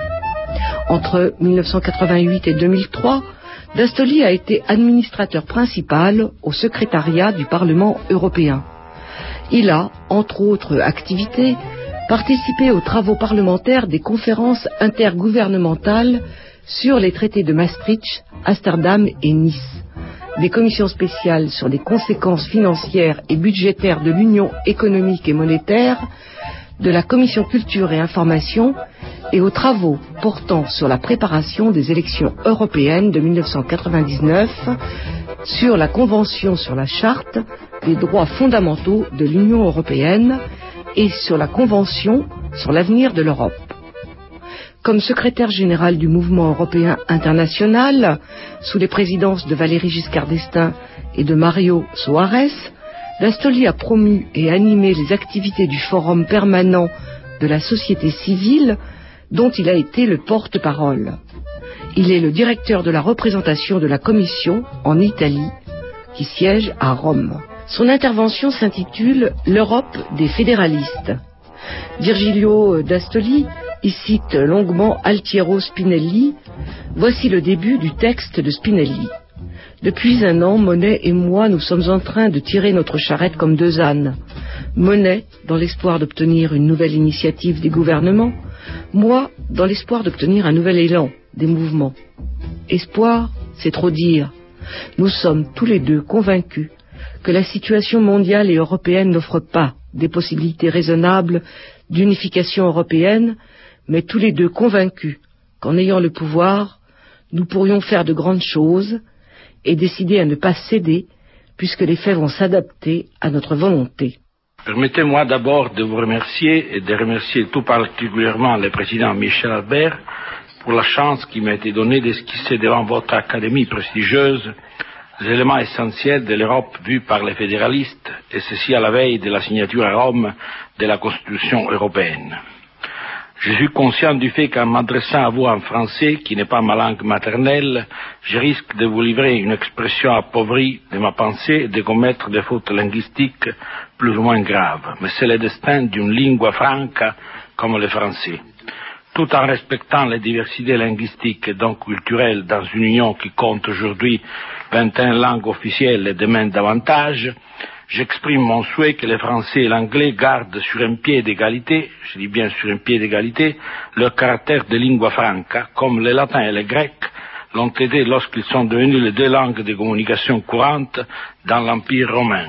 Entre mille neuf cent quatre-vingt-huit et deux mille trois, d'Astoli a été administrateur principal au secrétariat du Parlement européen. Il a, entre autres activités, participé aux travaux parlementaires des conférences intergouvernementales sur les traités de Maastricht, Amsterdam et Nice, des commissions spéciales sur les conséquences financières et budgétaires de l'Union économique et monétaire, de la commission culture et information et aux travaux portant sur la préparation des élections européennes de mille neuf cent quatre-vingt-dix-neuf, sur la Convention sur la Charte des droits fondamentaux de l'Union européenne et sur la Convention sur l'avenir de l'Europe. Comme secrétaire général du mouvement européen international, sous les présidences de Valéry Giscard d'Estaing et de Mario Soares, d'Astoli a promu et animé les activités du Forum permanent de la société civile, dont il a été le porte-parole. Il est le directeur de la représentation de la Commission en Italie, qui siège à Rome. Son intervention s'intitule « L'Europe des fédéralistes ». Virgilio d'Astoli y cite longuement Altiero Spinelli. Voici le début du texte de Spinelli. Depuis un an, Monet et moi, nous sommes en train de tirer notre charrette comme deux ânes. Monet, dans l'espoir d'obtenir une nouvelle initiative des gouvernements, moi, dans l'espoir d'obtenir un nouvel élan des mouvements. Espoir, c'est trop dire. Nous sommes tous les deux convaincus que la situation mondiale et européenne n'offre pas des possibilités raisonnables d'unification européenne, mais tous les deux convaincus qu'en ayant le pouvoir, nous pourrions faire de grandes choses et décider à ne pas céder, puisque les faits vont s'adapter à notre volonté. Permettez-moi d'abord de vous remercier et de remercier tout particulièrement le président Michel Albert pour la chance qui m'a été donnée d'esquisser devant votre académie prestigieuse les éléments essentiels de l'Europe vue par les fédéralistes, et ceci à la veille de la signature à Rome de la Constitution européenne. Je suis conscient du fait qu'en m'adressant à vous en français, qui n'est pas ma langue maternelle, je risque de vous livrer une expression appauvrie de ma pensée et de commettre des fautes linguistiques plus ou moins graves. Mais c'est le destin d'une lingua franca comme le français. Tout en respectant les diversités linguistiques et donc culturelles dans une union qui compte aujourd'hui vingt et une langues officielles et demain davantage, j'exprime mon souhait que le français et l'anglais gardent sur un pied d'égalité, je dis bien sur un pied d'égalité, leur caractère de lingua franca, comme le latin et le grec l'ont été lorsqu'ils sont devenus les deux langues de communication courantes dans l'Empire romain.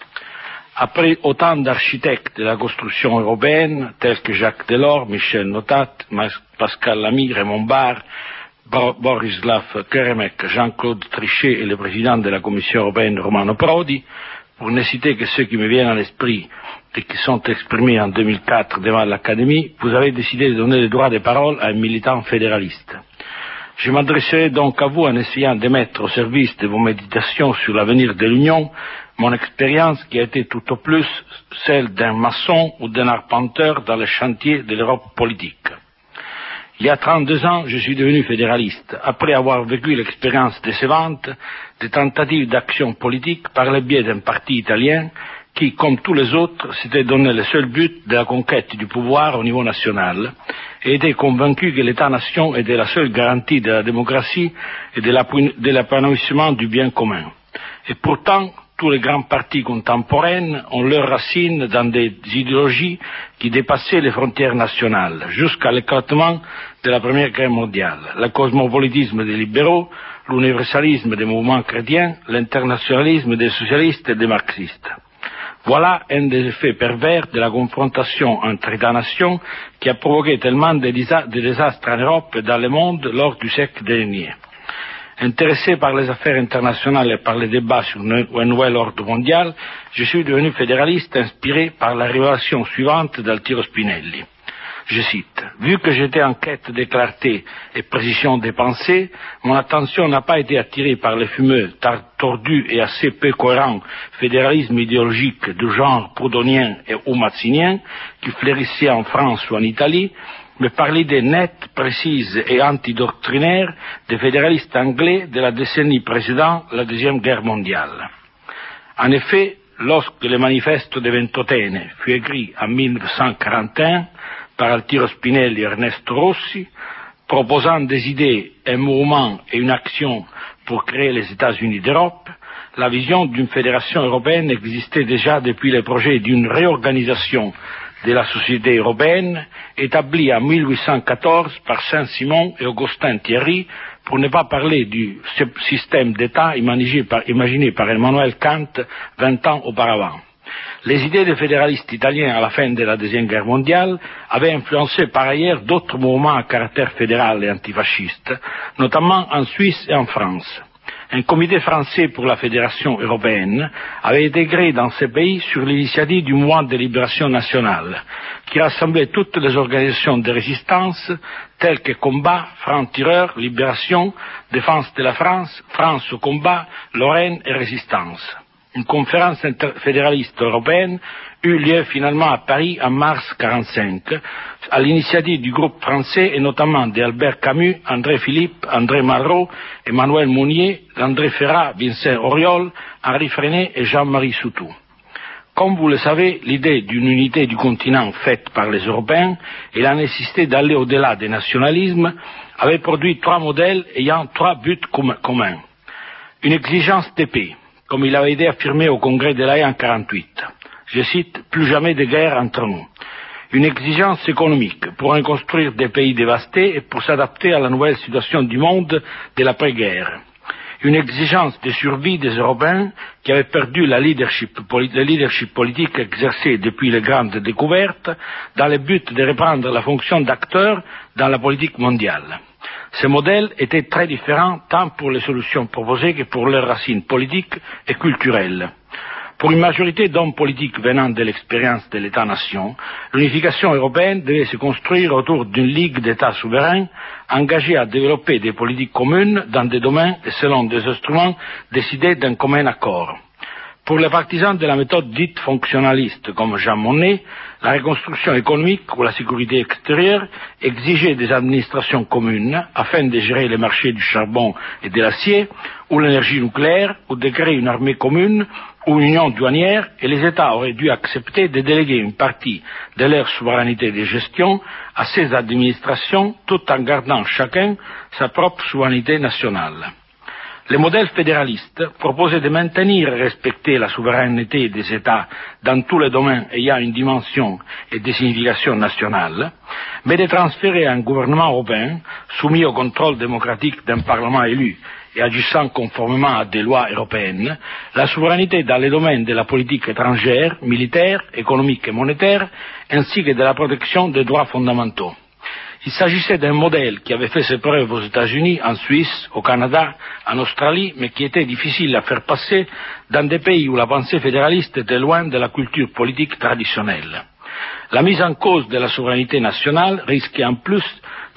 Après autant d'architectes de la construction européenne, tels que Jacques Delors, Michel Notat, Pascal Lamy, Raymond Barre, Borislav Keremek, Jean-Claude Trichet et le président de la Commission européenne Romano Prodi, pour ne citer que ceux qui me viennent à l'esprit et qui sont exprimés en deux mille quatre devant l'Académie, vous avez décidé de donner le droit de parole à un militant fédéraliste. Je m'adresserai donc à vous en essayant de mettre au service de vos méditations sur l'avenir de l'Union mon expérience qui a été tout au plus celle d'un maçon ou d'un arpenteur dans le chantier de l'Europe politique. Il y a trente-deux ans, je suis devenu fédéraliste, après avoir vécu l'expérience décevante des tentatives d'action politique par le biais d'un parti italien qui, comme tous les autres, s'était donné le seul but de la conquête du pouvoir au niveau national et était convaincu que l'État-nation était la seule garantie de la démocratie et de l'épanouissement du bien commun. Et pourtant, tous les grands partis contemporains ont leurs racines dans des idéologies qui dépassaient les frontières nationales, jusqu'à l'éclatement de la Première Guerre mondiale. Le cosmopolitisme des libéraux, l'universalisme des mouvements chrétiens, l'internationalisme des socialistes et des marxistes. Voilà un des effets pervers de la confrontation entre États-nations qui a provoqué tellement de désastres en Europe et dans le monde lors du siècle dernier. Intéressé par les affaires internationales et par les débats sur un nouvel ordre mondial, je suis devenu fédéraliste inspiré par la révélation suivante d'Altiro Spinelli. Je cite, « Vu que j'étais en quête de clarté et précision des pensées, mon attention n'a pas été attirée par le fumeux, tordu et assez peu cohérent fédéralisme idéologique du genre proudhonien et ou mazzinien qui fleurissait en France ou en Italie, mais par l'idée nette, précise et antidoctrinaire des fédéralistes anglais de la décennie précédant la Deuxième Guerre mondiale. En effet, lorsque le manifeste de Ventotene fut écrit en mille neuf cent quarante et un par Altiero Spinelli et Ernesto Rossi, proposant des idées, un mouvement et une action pour créer les États-Unis d'Europe, la vision d'une fédération européenne existait déjà depuis le projet d'une réorganisation de la société européenne établie en mille huit cent quatorze par Saint-Simon et Augustin Thierry, pour ne pas parler du système d'État imaginé par, imaginé par Emmanuel Kant vingt ans auparavant. Les idées des fédéralistes italiens à la fin de la Deuxième Guerre mondiale avaient influencé par ailleurs d'autres mouvements à caractère fédéral et antifasciste, notamment en Suisse et en France. Un comité français pour la fédération européenne avait été créé dans ces pays sur l'initiative du mouvement de libération nationale, qui rassemblait toutes les organisations de résistance telles que Combat, Francs-Tireurs, Libération, Défense de la France, France au combat, Lorraine et Résistance. Une conférence fédéraliste européenne eut lieu finalement à Paris en mars quarante-cinq, à l'initiative du groupe français et notamment d'Albert Camus, André Philippe, André Malraux, Emmanuel Mounier, André Ferrat, Vincent Auriol, Henri Freinet et Jean-Marie Soutou. Comme vous le savez, l'idée d'une unité du continent faite par les Européens et la nécessité d'aller au-delà des nationalismes avaient produit trois modèles ayant trois buts communs. Une exigence de paix, comme il avait été affirmé au Congrès de l'A E en quarante-huit. Je cite, « Plus jamais de guerre entre nous ». Une exigence économique pour reconstruire des pays dévastés et pour s'adapter à la nouvelle situation du monde de l'après-guerre. Une exigence de survie des Européens qui avaient perdu la leadership, le leadership politique exercé depuis les grandes découvertes dans le but de reprendre la fonction d'acteur dans la politique mondiale. Ces modèles étaient très différents tant pour les solutions proposées que pour leurs racines politiques et culturelles. Pour une majorité d'hommes politiques venant de l'expérience de l'État-nation, l'unification européenne devait se construire autour d'une ligue d'États souverains engagés à développer des politiques communes dans des domaines et selon des instruments décidés d'un commun accord. Pour les partisans de la méthode dite fonctionnaliste comme Jean Monnet, la reconstruction économique ou la sécurité extérieure exigeait des administrations communes afin de gérer les marchés du charbon et de l'acier ou l'énergie nucléaire ou de créer une armée commune ou une union douanière et les États auraient dû accepter de déléguer une partie de leur souveraineté de gestion à ces administrations tout en gardant chacun sa propre souveraineté nationale. Le modèle fédéraliste proposait de maintenir et respecter la souveraineté des États dans tous les domaines ayant une dimension et des significations nationales, mais de transférer à un gouvernement européen, soumis au contrôle démocratique d'un Parlement élu et agissant conformément à des lois européennes, la souveraineté dans les domaines de la politique étrangère, militaire, économique et monétaire, ainsi que de la protection des droits fondamentaux. Il s'agissait d'un modèle qui avait fait ses preuves aux États-Unis, en Suisse, au Canada, en Australie, mais qui était difficile à faire passer dans des pays où la pensée fédéraliste était loin de la culture politique traditionnelle. La mise en cause de la souveraineté nationale risquait en plus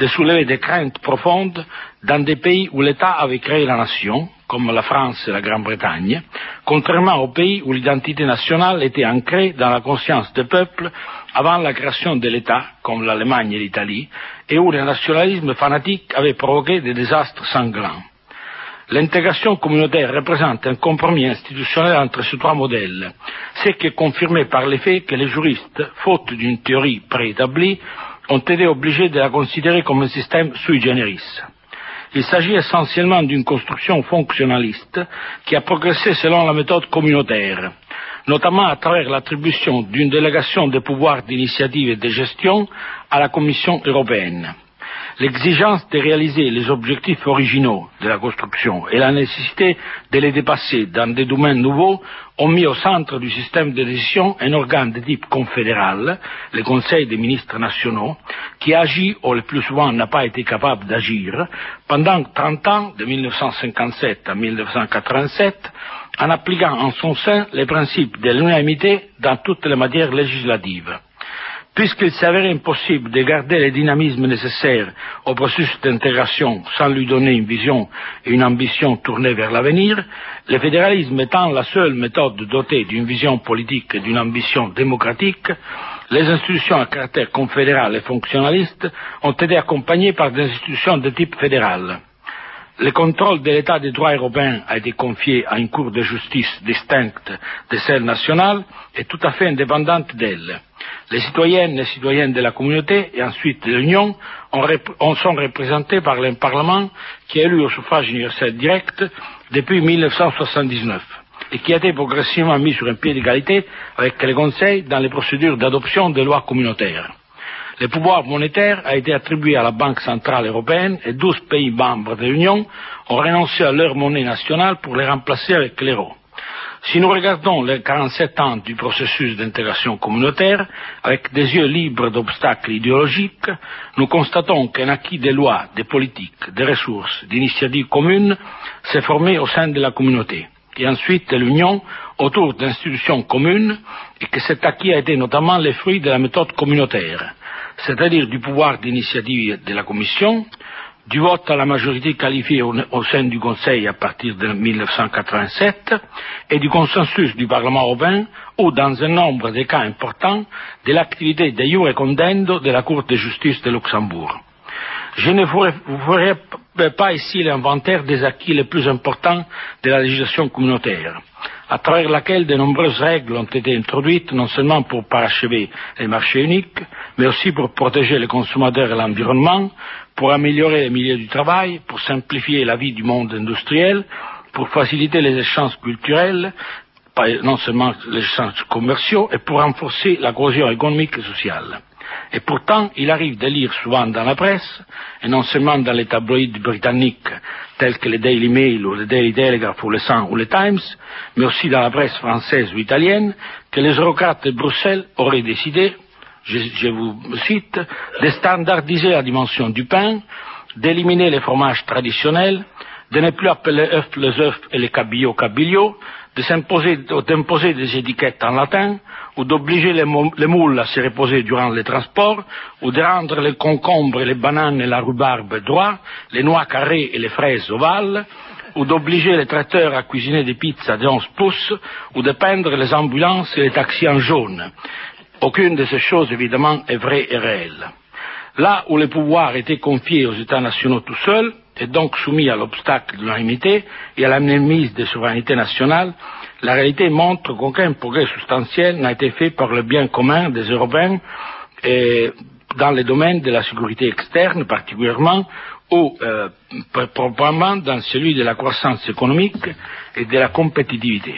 de soulever des craintes profondes dans des pays où l'État avait créé la nation, comme la France et la Grande-Bretagne, contrairement aux pays où l'identité nationale était ancrée dans la conscience des peuples avant la création de l'État, comme l'Allemagne et l'Italie, et où le nationalisme fanatique avait provoqué des désastres sanglants. L'intégration communautaire représente un compromis institutionnel entre ces trois modèles, ce qui est confirmé par le fait que les juristes, faute d'une théorie préétablie, ont été obligés de la considérer comme un système sui generis. Il s'agit essentiellement d'une construction fonctionnaliste qui a progressé selon la méthode communautaire, notamment à travers l'attribution d'une délégation des pouvoirs d'initiative et de gestion à la Commission européenne. L'exigence de réaliser les objectifs originaux de la construction et la nécessité de les dépasser dans des domaines nouveaux ont mis au centre du système de décision un organe de type confédéral, le Conseil des ministres nationaux, qui agit, ou le plus souvent n'a pas été capable d'agir, pendant trente ans, de mille neuf cent cinquante-sept à mille neuf cent quatre-vingt-sept, en appliquant en son sein les principes de l'unanimité dans toutes les matières législatives. Puisqu'il s'avérait impossible de garder le dynamisme nécessaire au processus d'intégration sans lui donner une vision et une ambition tournées vers l'avenir, le fédéralisme étant la seule méthode dotée d'une vision politique et d'une ambition démocratique, les institutions à caractère confédéral et fonctionnaliste ont été accompagnées par des institutions de type fédéral. Le contrôle de l'état des droits européens a été confié à une cour de justice distincte de celle nationale et tout à fait indépendante d'elle. Les citoyennes et citoyens de la communauté et ensuite de l'Union ont sont représentés par un Parlement qui est élu au suffrage universel direct depuis mille neuf cent soixante-dix-neuf et qui a été progressivement mis sur un pied d'égalité avec le Conseil dans les procédures d'adoption des lois communautaires. Le pouvoir monétaire a été attribué à la Banque centrale européenne et douze pays membres de l'Union ont renoncé à leur monnaie nationale pour les remplacer avec l'euro. Si nous regardons les quarante-sept ans du processus d'intégration communautaire avec des yeux libres d'obstacles idéologiques, nous constatons qu'un acquis des lois, des politiques, des ressources, d'initiatives communes s'est formé au sein de la communauté, et ensuite de l'Union autour d'institutions communes, et que cet acquis a été notamment le fruit de la méthode communautaire, c'est-à-dire du pouvoir d'initiative de la Commission, du vote à la majorité qualifiée au, au sein du Conseil à partir de mille neuf cent quatre-vingt-sept et du consensus du Parlement européen ou, dans un nombre de cas importants, de l'activité de iure condendo de la Cour de justice de Luxembourg. Je ne vous ferai pas ici l'inventaire des acquis les plus importants de la législation communautaire, à travers laquelle de nombreuses règles ont été introduites non seulement pour parachever les marchés uniques, mais aussi pour protéger les consommateurs et l'environnement, pour améliorer les milieux du travail, pour simplifier la vie du monde industriel, pour faciliter les échanges culturels, non seulement les échanges commerciaux, et pour renforcer la cohésion économique et sociale. Et pourtant, il arrive de lire souvent dans la presse, et non seulement dans les tabloïds britanniques tels que le Daily Mail ou le Daily Telegraph ou le Sun ou le Times, mais aussi dans la presse française ou italienne, que les eurocrates de Bruxelles auraient décidé, je, je vous cite, de standardiser la dimension du pain, d'éliminer les fromages traditionnels, de ne plus appeler œufs les œufs et les cabillaud cabillaud, de s'imposer, d'imposer des étiquettes en latin, ou d'obliger les, les moules à se reposer durant les transports, ou de rendre les concombres, les bananes et la rhubarbe droits, les noix carrées et les fraises ovales, ou d'obliger les traiteurs à cuisiner des pizzas de onze pouces, ou de peindre les ambulances et les taxis en jaune. Aucune de ces choses, évidemment, est vraie et réelle. Là où les pouvoirs étaient confiés aux États nationaux tout seuls, et donc soumis à l'obstacle de l'unanimité et à la mainmise des souverainetés nationales, la réalité montre qu'aucun progrès substantiel n'a été fait par le bien commun des Européens et dans les domaines de la sécurité externe particulièrement, ou euh, proprement dans celui de la croissance économique et de la compétitivité.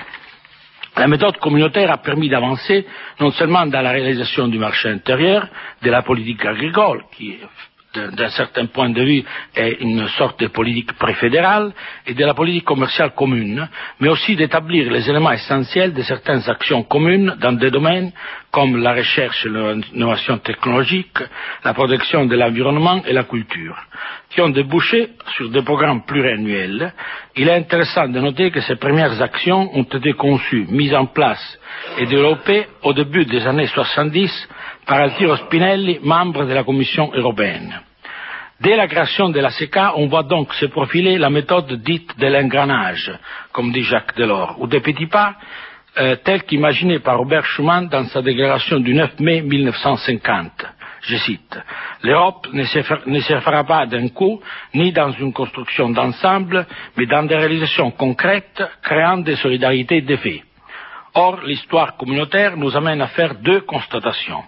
La méthode communautaire a permis d'avancer non seulement dans la réalisation du marché intérieur, de la politique agricole, qui d'un certain point de vue est une sorte de politique préfédérale, et de la politique commerciale commune, mais aussi d'établir les éléments essentiels de certaines actions communes dans des domaines comme la recherche et l'innovation technologique, la protection de l'environnement et la culture, qui ont débouché sur des programmes pluriannuels. Il est intéressant de noter que ces premières actions ont été conçues, mises en place et développées au début des années soixante-dix par Altiero Spinelli, membre de la Commission européenne. Dès la création de la C E C A, on voit donc se profiler la méthode dite de l'engrenage, comme dit Jacques Delors, ou des petits pas, euh, tels qu'imaginés par Robert Schuman dans sa déclaration du neuf mai mille neuf cent cinquante. Je cite, « L'Europe ne se, fera, ne se fera pas d'un coup, ni dans une construction d'ensemble, mais dans des réalisations concrètes, créant des solidarités d'effet. » Or, l'histoire communautaire nous amène à faire deux constatations.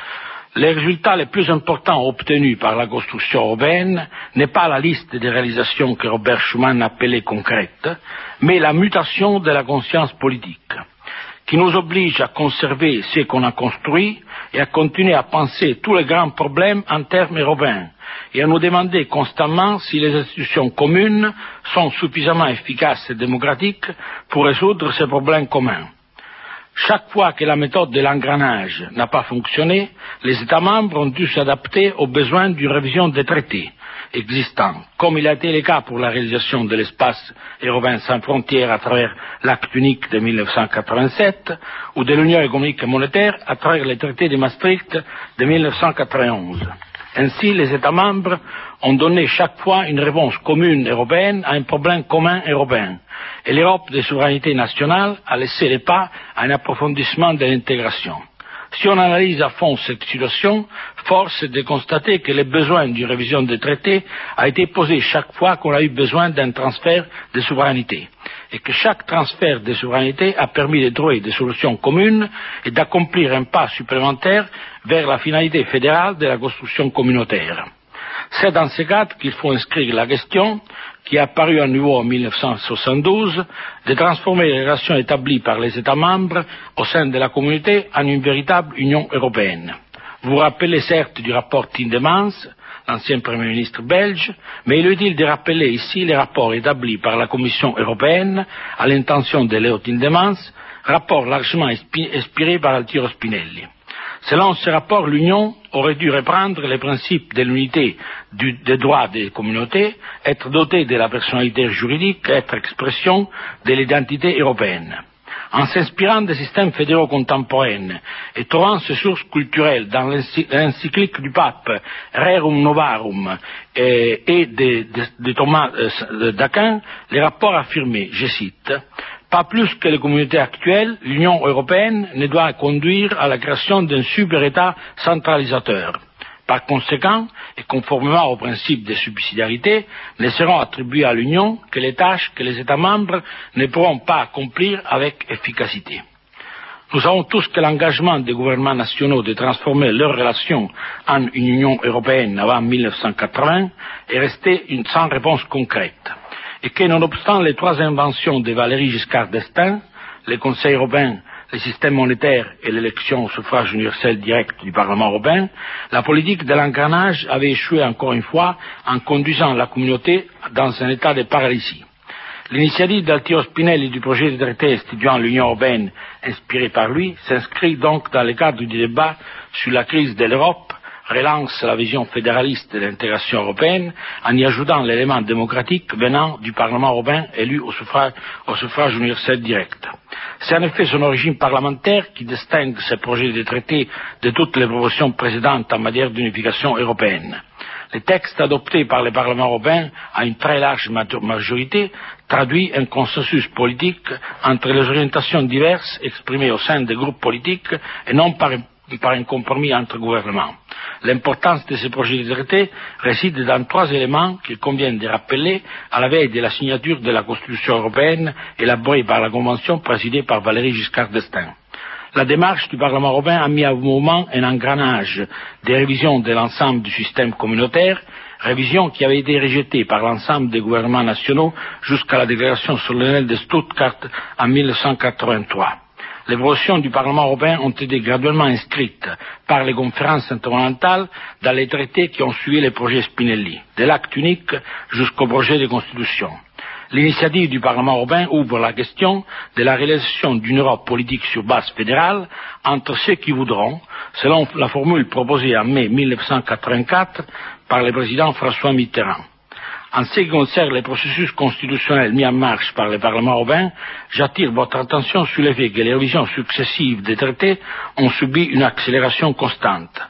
Les résultats les plus importants obtenus par la construction européenne n'est pas la liste des réalisations que Robert Schuman appelait concrètes, mais la mutation de la conscience politique, qui nous oblige à conserver ce qu'on a construit et à continuer à penser tous les grands problèmes en termes européens et à nous demander constamment si les institutions communes sont suffisamment efficaces et démocratiques pour résoudre ces problèmes communs. Chaque fois que la méthode de l'engrenage n'a pas fonctionné, les États membres ont dû s'adapter aux besoins d'une révision des traités existants, comme il a été le cas pour la réalisation de l'espace européen sans frontières à travers l'acte unique de mille neuf cent quatre-vingt-sept ou de l'Union économique et monétaire à travers le traité de Maastricht de mille neuf cent quatre-vingt-onze. Ainsi, les États membres ont donné chaque fois une réponse commune européenne à un problème commun européen. Et l'Europe des souverainetés nationales a laissé les pas à un approfondissement de l'intégration. Si on analyse à fond cette situation, force est de constater que le besoin d'une révision des traités a été posé chaque fois qu'on a eu besoin d'un transfert de souveraineté, et que chaque transfert de souveraineté a permis de trouver des solutions communes et d'accomplir un pas supplémentaire vers la finalité fédérale de la construction communautaire. C'est dans ce cadre qu'il faut inscrire la question, qui est apparue à nouveau en mille neuf cent soixante-douze, de transformer les relations établies par les États membres au sein de la communauté en une véritable Union européenne. Vous vous rappelez certes du rapport Tindemans, l'ancien Premier ministre belge, mais il est utile de rappeler ici les rapports établis par la Commission européenne à l'intention de Leo Tindemans, rapport largement inspiré par Altiero Spinelli. Selon ce rapport, l'Union aurait dû reprendre les principes de l'unité du, des droits des communautés, être dotée de la personnalité juridique, être expression de l'identité européenne. En s'inspirant des systèmes fédéraux contemporains et trouvant ses sources culturelles dans l'encyclique du pape Rerum Novarum et, et de, de, de Thomas d'Aquin, les rapports affirmaient, je cite, pas plus que les communautés actuelles, l'Union européenne ne doit conduire à la création d'un super-État centralisateur. Par conséquent, et conformément au principe de subsidiarité, ne seront attribuées à l'Union que les tâches que les États membres ne pourront pas accomplir avec efficacité. Nous savons tous que l'engagement des gouvernements nationaux de transformer leurs relations en une Union européenne avant mille neuf cent quatre-vingts est resté une, sans réponse concrète. Et que, nonobstant les trois inventions de Valéry Giscard d'Estaing, le Conseil européen, le système monétaire et l'élection au suffrage universel direct du Parlement européen, la politique de l'engrenage avait échoué encore une fois en conduisant la communauté dans un état de paralysie. L'initiative d'Altiero Spinelli du projet de traité instituant l'Union européenne inspiré par lui s'inscrit donc dans le cadre du débat sur la crise de l'Europe, relance la vision fédéraliste de l'intégration européenne en y ajoutant l'élément démocratique venant du Parlement européen élu au suffrage, au suffrage universel direct. C'est en effet son origine parlementaire qui distingue ce projet de traité de toutes les propositions précédentes en matière d'unification européenne. Les textes adoptés par le Parlement européen à une très large majorité traduisent un consensus politique entre les orientations diverses exprimées au sein des groupes politiques et non par par un compromis entre gouvernements. L'importance de ce projet de traité réside dans trois éléments qu'il convient de rappeler à la veille de la signature de la Constitution européenne élaborée par la Convention présidée par Valéry Giscard d'Estaing. La démarche du Parlement européen a mis à mouvement un engrenage de révision de l'ensemble du système communautaire, révision qui avait été rejetée par l'ensemble des gouvernements nationaux jusqu'à la déclaration solennelle de Stuttgart en mille neuf cent quatre-vingt-trois. Les propositions du Parlement européen ont été graduellement inscrites par les conférences intergouvernementales dans les traités qui ont suivi le projet Spinelli, de l'acte unique jusqu'au projet de constitution. L'initiative du Parlement européen ouvre la question de la réalisation d'une Europe politique sur base fédérale entre ceux qui voudront, selon la formule proposée en mai mille neuf cent quatre-vingt-quatre par le président François Mitterrand. En ce qui concerne les processus constitutionnels mis en marche par le Parlement européen, j'attire votre attention sur le fait que les révisions successives des traités ont subi une accélération constante.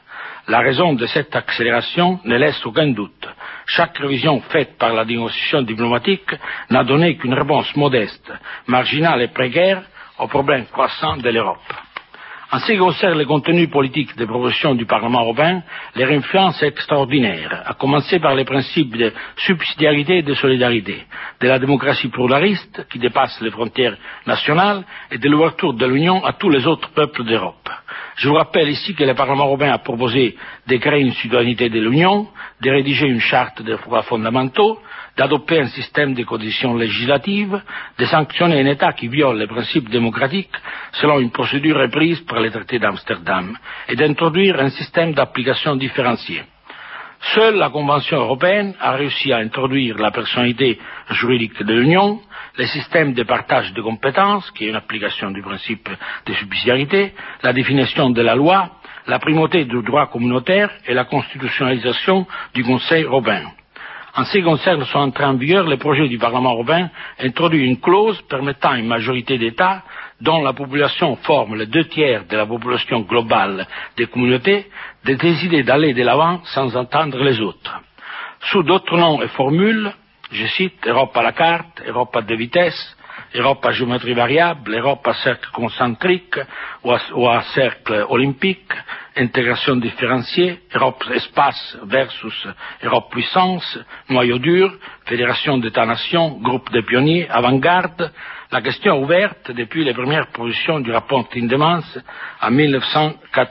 La raison de cette accélération ne laisse aucun doute. Chaque révision faite par la négociation diplomatique n'a donné qu'une réponse modeste, marginale et précaire aux problèmes croissants de l'Europe. En ce qui concerne le contenu politique des propositions du Parlement européen, leur influence est extraordinaire, à commencer par les principes de subsidiarité et de solidarité, de la démocratie pluraliste qui dépasse les frontières nationales et de l'ouverture de l'Union à tous les autres peuples d'Europe. Je vous rappelle ici que le Parlement européen a proposé de créer une citoyenneté de l'Union, de rédiger une charte des droits fondamentaux, d'adopter un système de codécision législative, de sanctionner un État qui viole les principes démocratiques selon une procédure reprise par les traités d'Amsterdam et d'introduire un système d'application différencié. Seule la Convention européenne a réussi à introduire la personnalité juridique de l'Union, le système de partage de compétences, qui est une application du principe de subsidiarité, la définition de la loi, la primauté du droit communautaire et la constitutionnalisation du Conseil européen. En ce qui concerne son entrée en vigueur, le projet du Parlement européen introduit une clause permettant à une majorité d'États, dont la population forme les deux tiers de la population globale des communautés, de décider d'aller de l'avant sans entendre les autres. Sous d'autres noms et formules, je cite Europe à la carte, Europe à deux vitesses, Europe à géométrie variable, Europe à cercle concentrique ou à, ou à cercle olympique, intégration différenciée, Europe espace versus Europe puissance, noyau dur, fédération d'États-nations, groupe de pionniers, avant-garde, la question ouverte depuis les premières positions du rapport Tindemans en mille neuf cent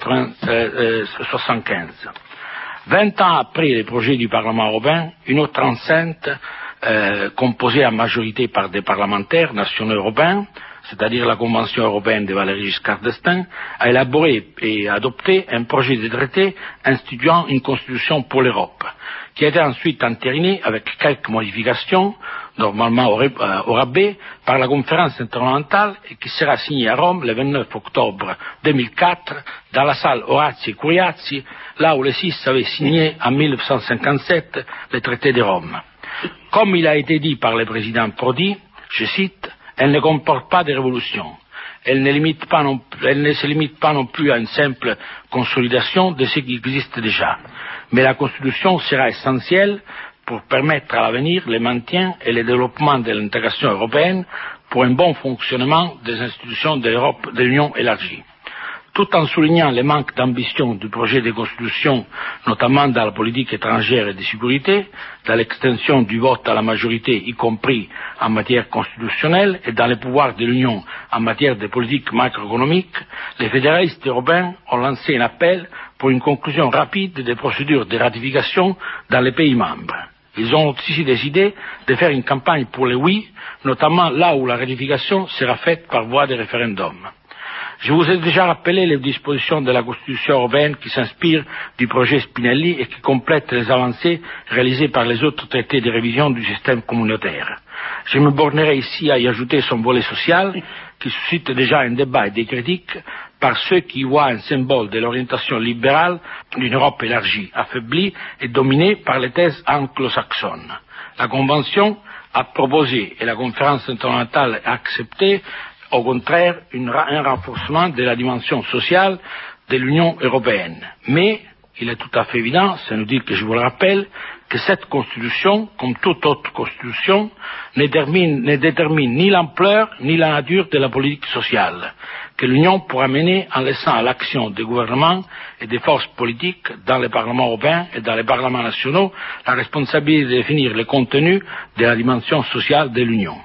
soixante-quinze. Vingt ans après les projets du Parlement européen, une autre enceinte euh, composée en majorité par des parlementaires nationaux européens, c'est-à-dire la Convention européenne de Valéry Giscard d'Estaing, a élaboré et adopté un projet de traité instituant une constitution pour l'Europe, qui a été ensuite entériné avec quelques modifications, normalement au, euh, au rabais, par la conférence intergouvernementale et qui sera signé à Rome le vingt-neuf octobre deux mille quatre dans la salle Orazio Curiazzi, là où les six avaient signé en mille neuf cent cinquante-sept le traité de Rome. Comme il a été dit par le président Prodi, je cite, elle ne comporte pas de révolution. Elle ne, limite pas non, elle ne se limite pas non plus à une simple consolidation de ce qui existe déjà. Mais la Constitution sera essentielle pour permettre à l'avenir le maintien et le développement de l'intégration européenne pour un bon fonctionnement des institutions de l'Europe, de l'Union élargie. Tout en soulignant le manque d'ambition du projet de constitution, notamment dans la politique étrangère et de sécurité, dans l'extension du vote à la majorité, y compris en matière constitutionnelle, et dans les pouvoirs de l'Union en matière de politique macroéconomique, les fédéralistes européens ont lancé un appel pour une conclusion rapide des procédures de ratification dans les pays membres. Ils ont aussi décidé de faire une campagne pour le oui, notamment là où la ratification sera faite par voie de référendum. Je vous ai déjà rappelé les dispositions de la Constitution européenne qui s'inspirent du projet Spinelli et qui complètent les avancées réalisées par les autres traités de révision du système communautaire. Je me bornerai ici à y ajouter son volet social, qui suscite déjà un débat et des critiques par ceux qui voient un symbole de l'orientation libérale d'une Europe élargie, affaiblie et dominée par les thèses anglo-saxonnes. La Convention a proposé et la conférence intergouvernementale a accepté au contraire une, un renforcement de la dimension sociale de l'Union européenne. Mais il est tout à fait évident, c'est nous dire que je vous le rappelle, que cette constitution, comme toute autre constitution, ne détermine, ne détermine ni l'ampleur ni la nature de la politique sociale, que l'Union pourra mener en laissant à l'action des gouvernements et des forces politiques dans les parlements européens et dans les parlements nationaux la responsabilité de définir le contenu de la dimension sociale de l'Union.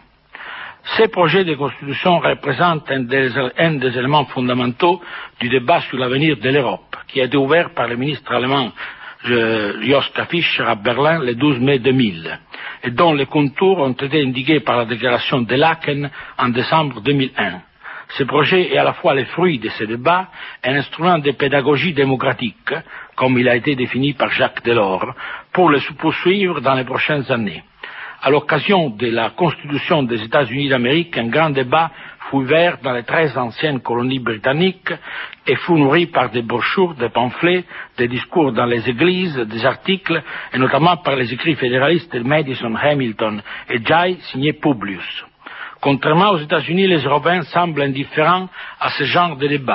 Ces projets de constitution représentent un des, un des éléments fondamentaux du débat sur l'avenir de l'Europe, qui a été ouvert par le ministre allemand Joschka Fischer à Berlin le douze mai deux mille, et dont les contours ont été indiqués par la déclaration de Laeken en décembre deux mille un. Ce projet est à la fois le fruit de ce débat et un instrument de pédagogie démocratique, comme il a été défini par Jacques Delors, pour le poursuivre dans les prochaines années. À l'occasion de la constitution des États-Unis d'Amérique, un grand débat fut ouvert dans les treize anciennes colonies britanniques et fut nourri par des brochures, des pamphlets, des discours dans les églises, des articles, et notamment par les écrits fédéralistes de Madison, Hamilton et Jay, signés Publius. Contrairement aux États-Unis, les Européens semblent indifférents à ce genre de débat,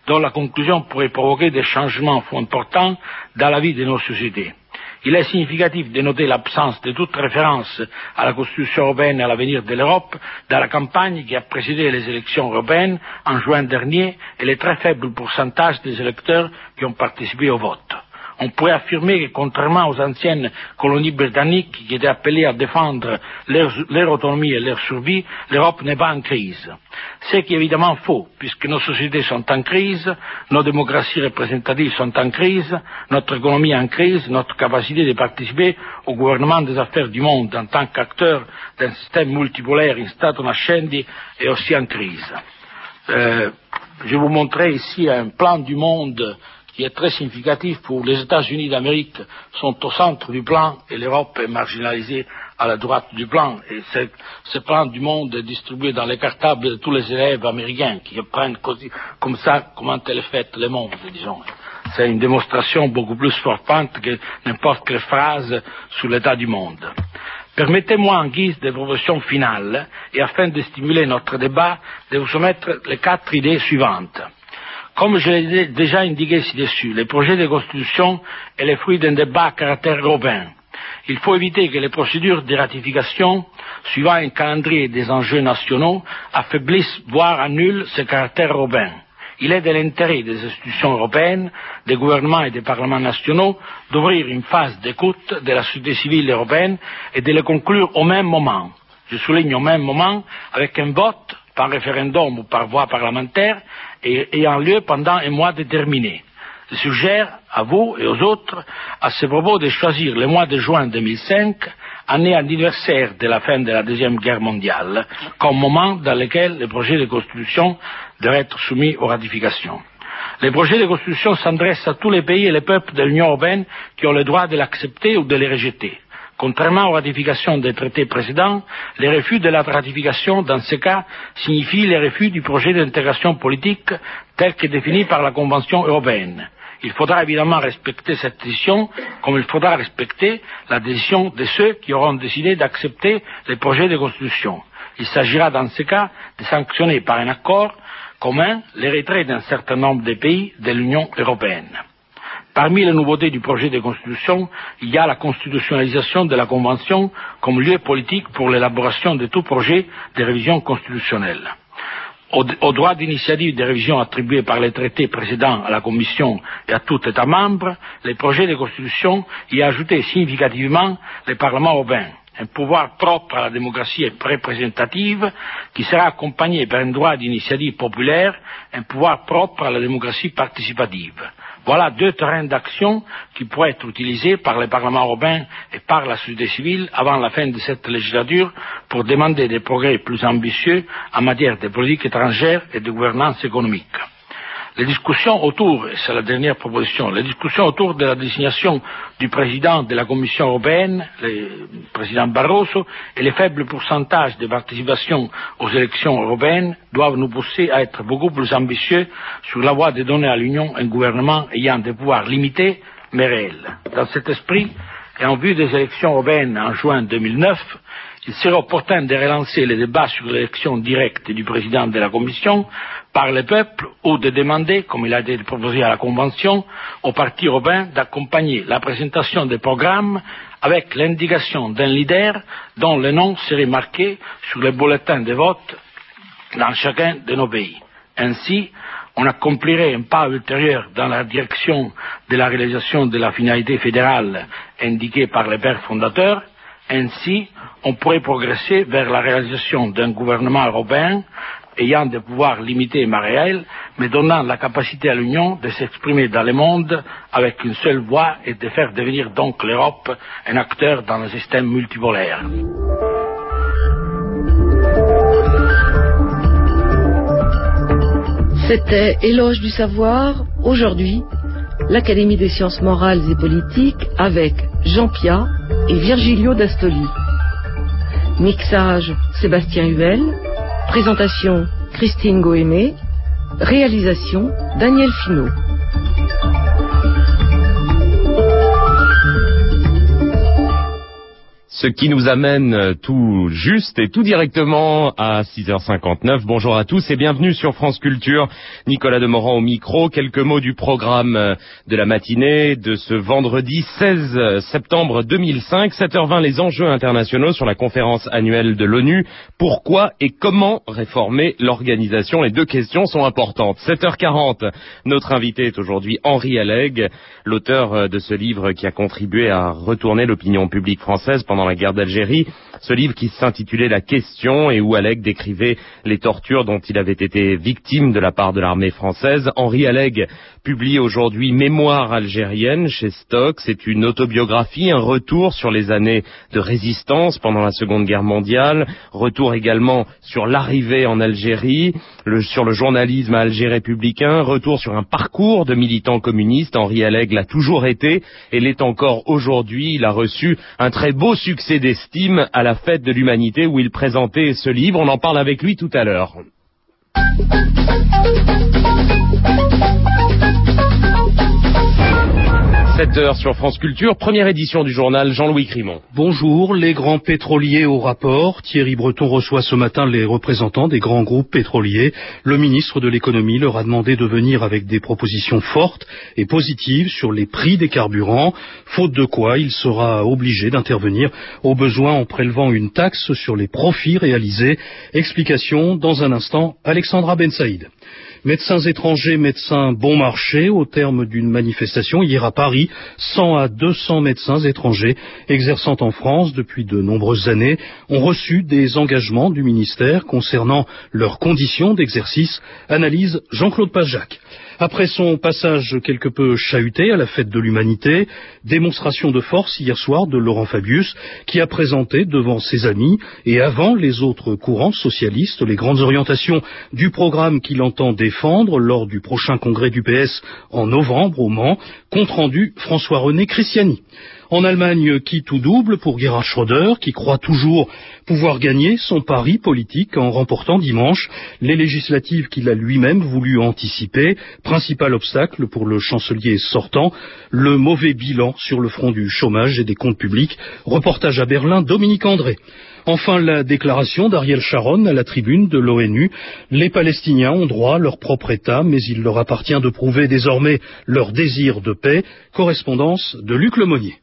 dont la conclusion pourrait provoquer des changements importants dans la vie de nos sociétés. Il est significatif de noter l'absence de toute référence à la Constitution européenne et à l'avenir de l'Europe dans la campagne qui a précédé les élections européennes en juin dernier et les très faibles pourcentages des électeurs qui ont participé au vote. On pourrait affirmer que, contrairement aux anciennes colonies britanniques qui étaient appelées à défendre leur, leur autonomie et leur survie, l'Europe n'est pas en crise. C'est qui est évidemment faux, puisque nos sociétés sont en crise, nos démocraties représentatives sont en crise, notre économie est en crise, notre capacité de participer au gouvernement des affaires du monde en tant qu'acteur d'un système multipolaire in stato nascendi est aussi en crise. Euh, je vais vous montrer ici un plan du monde qui est très significatif pour les États-Unis d'Amérique sont au centre du plan et l'Europe est marginalisée à la droite du plan. Et ce plan du monde est distribué dans les cartables de tous les élèves américains qui apprennent comme ça comment est fait le monde, disons. C'est une démonstration beaucoup plus frappante que n'importe quelle phrase sur l'état du monde. Permettez-moi, en guise de proposition finale, et afin de stimuler notre débat, de vous soumettre les quatre idées suivantes. Comme je l'ai déjà indiqué ci-dessus, le projet de constitution est le fruit d'un débat à caractère européen. Il faut éviter que les procédures de ratification, suivant un calendrier des enjeux nationaux, affaiblissent, voire annulent ce caractère européen. Il est de l'intérêt des institutions européennes, des gouvernements et des parlements nationaux d'ouvrir une phase d'écoute de la société civile européenne et de le conclure au même moment. Je souligne au même moment, avec un vote, par référendum ou par voie parlementaire, et ayant lieu pendant un mois déterminé. Je suggère à vous et aux autres, à ce propos, de choisir le mois de juin deux mille cinq, année anniversaire de la fin de la Deuxième Guerre mondiale, comme moment dans lequel le projet de constitution devrait être soumis aux ratifications. Le projet de constitution s'adresse à tous les pays et les peuples de l'Union européenne qui ont le droit de l'accepter ou de le rejeter. Contrairement aux ratifications des traités précédents, le refus de la ratification, dans ce cas, signifie le refus du projet d'intégration politique tel que défini par la Convention européenne. Il faudra évidemment respecter cette décision, comme il faudra respecter la décision de ceux qui auront décidé d'accepter les projets de constitution. Il s'agira dans ce cas de sanctionner par un accord commun les retraits d'un certain nombre de pays de l'Union européenne. Parmi les nouveautés du projet de constitution, il y a la constitutionnalisation de la Convention comme lieu politique pour l'élaboration de tout projet de révision constitutionnelle. Au, au droit d'initiative de révision attribué par les traités précédents à la Commission et à tout État membre, les projets de constitution y a ajouté significativement le Parlement européen, un pouvoir propre à la démocratie représentative qui sera accompagné par un droit d'initiative populaire, un pouvoir propre à la démocratie participative. Voilà deux terrains d'action qui pourraient être utilisés par le Parlement européen et par la société civile avant la fin de cette législature pour demander des progrès plus ambitieux en matière de politique étrangère et de gouvernance économique. Les discussions autour, et c'est la dernière proposition, les discussions autour de la désignation du président de la Commission européenne, le président Barroso, et les faibles pourcentages de participation aux élections européennes doivent nous pousser à être beaucoup plus ambitieux sur la voie de donner à l'Union un gouvernement ayant des pouvoirs limités mais réels. Dans cet esprit, et en vue des élections européennes en juin deux mille neuf, il serait opportun de relancer les débats sur l'élection directe du président de la Commission par le peuple ou de demander, comme il a été proposé à la Convention, aux partis européens d'accompagner la présentation des programmes avec l'indication d'un leader dont le nom serait marqué sur les bulletins de vote dans chacun de nos pays. Ainsi, on accomplirait un pas ultérieur dans la direction de la réalisation de la finalité fédérale indiquée par les pères fondateurs. Ainsi, on pourrait progresser vers la réalisation d'un gouvernement européen ayant des pouvoirs limités mais réels, mais donnant la capacité à l'Union de s'exprimer dans le monde avec une seule voix et de faire devenir donc l'Europe un acteur dans le système multipolaire. C'était Éloge du savoir, aujourd'hui, l'Académie des sciences morales et politiques avec Jean Piat et Virgilio Dastoli. Mixage Sébastien Huel, présentation Christine Goémé, réalisation Daniel Finot. Ce qui nous amène tout juste et tout directement à six heures cinquante-neuf. Bonjour à tous et bienvenue sur France Culture. Nicolas Demorand au micro. Quelques mots du programme de la matinée de ce vendredi seize septembre deux mille cinq. sept heures vingt, les enjeux internationaux sur la conférence annuelle de l'ONU. Pourquoi et comment réformer l'organisation? Les deux questions sont importantes. sept heures quarante, notre invité est aujourd'hui Henri Alleg, l'auteur de ce livre qui a contribué à retourner l'opinion publique française pendant la guerre d'Algérie. Ce livre qui s'intitulait La Question et où Alleg décrivait les tortures dont il avait été victime de la part de l'armée française. Henri Alleg publie aujourd'hui Mémoire algérienne chez Stock. C'est une autobiographie, un retour sur les années de résistance pendant la Seconde Guerre mondiale, retour également sur l'arrivée en Algérie, le, sur le journalisme à Alger républicain, retour sur un parcours de militant communiste. Henri Alleg l'a toujours été et l'est encore aujourd'hui. Il a reçu un très beau succès d'estime à la fête de l'humanité où il présentait ce livre. On en parle avec lui tout à l'heure. sept heures sur France Culture, première édition du journal Jean-Louis Crimon. Bonjour, les grands pétroliers au rapport. Thierry Breton reçoit ce matin les représentants des grands groupes pétroliers. Le ministre de l'économie leur a demandé de venir avec des propositions fortes et positives sur les prix des carburants, faute de quoi il sera obligé d'intervenir au besoin en prélevant une taxe sur les profits réalisés. Explication dans un instant, Alexandra Ben Saïd. Médecins étrangers, médecins bon marché, au terme d'une manifestation hier à Paris, cent à deux cents médecins étrangers exerçant en France depuis de nombreuses années ont reçu des engagements du ministère concernant leurs conditions d'exercice, analyse Jean-Claude Pajac. Après son passage quelque peu chahuté à la fête de l'humanité, démonstration de force hier soir de Laurent Fabius, qui a présenté devant ses amis et avant les autres courants socialistes les grandes orientations du programme qu'il entend défendre lors du prochain congrès du P S en novembre au Mans, compte rendu François-René Cristiani. En Allemagne, qui tout double pour Gerhard Schröder, qui croit toujours pouvoir gagner son pari politique en remportant dimanche les législatives qu'il a lui-même voulu anticiper. Principal obstacle pour le chancelier sortant, le mauvais bilan sur le front du chômage et des comptes publics. Reportage à Berlin, Dominique André. Enfin, la déclaration d'Ariel Sharon à la tribune de l'ONU. Les Palestiniens ont droit à leur propre État, mais il leur appartient de prouver désormais leur désir de paix. Correspondance de Luc Lemonnier.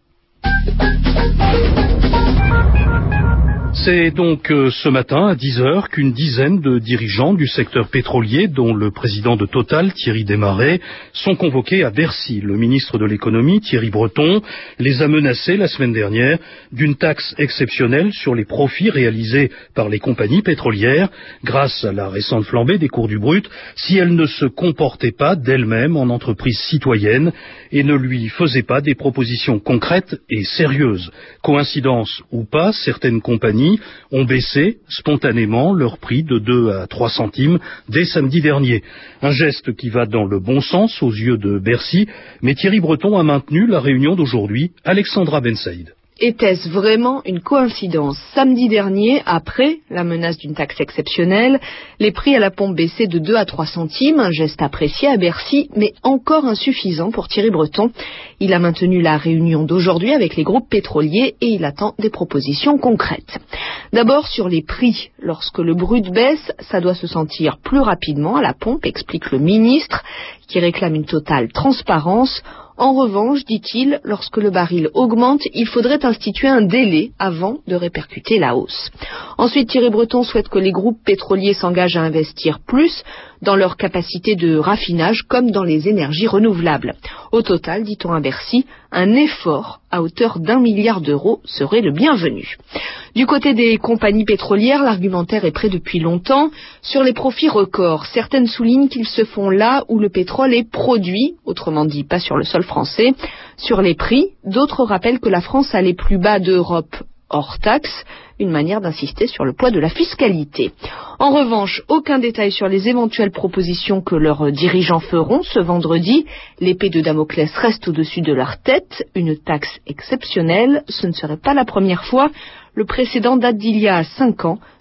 C'est donc euh, ce matin à dix heures qu'une dizaine de dirigeants du secteur pétrolier, dont le président de Total, Thierry Desmarest, sont convoqués à Bercy. Le ministre de l'économie, Thierry Breton, les a menacés la semaine dernière d'une taxe exceptionnelle sur les profits réalisés par les compagnies pétrolières grâce à la récente flambée des cours du brut si elles ne se comportaient pas d'elles-mêmes en entreprises citoyennes et ne lui faisaient pas des propositions concrètes et sérieuses. Coïncidence ou pas, certaines compagnies ont baissé spontanément leur prix de deux à trois centimes dès samedi dernier. Un geste qui va dans le bon sens aux yeux de Bercy, mais Thierry Breton a maintenu la réunion d'aujourd'hui. Alexandra Ben Saïd. Était-ce vraiment une coïncidence? Samedi dernier, après la menace d'une taxe exceptionnelle, les prix à la pompe baissaient de deux à trois centimes, un geste apprécié à Bercy, mais encore insuffisant pour Thierry Breton. Il a maintenu la réunion d'aujourd'hui avec les groupes pétroliers et il attend des propositions concrètes. D'abord sur les prix. Lorsque le brut baisse, ça doit se sentir plus rapidement à la pompe, explique le ministre, qui réclame une totale transparence. En revanche, dit-il, lorsque le baril augmente, il faudrait instituer un délai avant de répercuter la hausse. Ensuite, Thierry Breton souhaite que les groupes pétroliers s'engagent à investir plus dans leur capacité de raffinage comme dans les énergies renouvelables. Au total, dit-on à Bercy, un effort à hauteur d'un milliard d'euros serait le bienvenu. Du côté des compagnies pétrolières, l'argumentaire est prêt depuis longtemps. Sur les profits records, certaines soulignent qu'ils se font là où le pétrole est produit, autrement dit pas sur le sol français. Sur les prix, d'autres rappellent que la France a les plus bas d'Europe hors taxe, une manière d'insister sur le poids de la fiscalité. En revanche, aucun détail sur les éventuelles propositions que leurs dirigeants feront ce vendredi. L'épée de Damoclès reste au-dessus de leur tête. Une taxe exceptionnelle, ce ne serait pas la première fois. Le précédent date d'il y a cinq ans,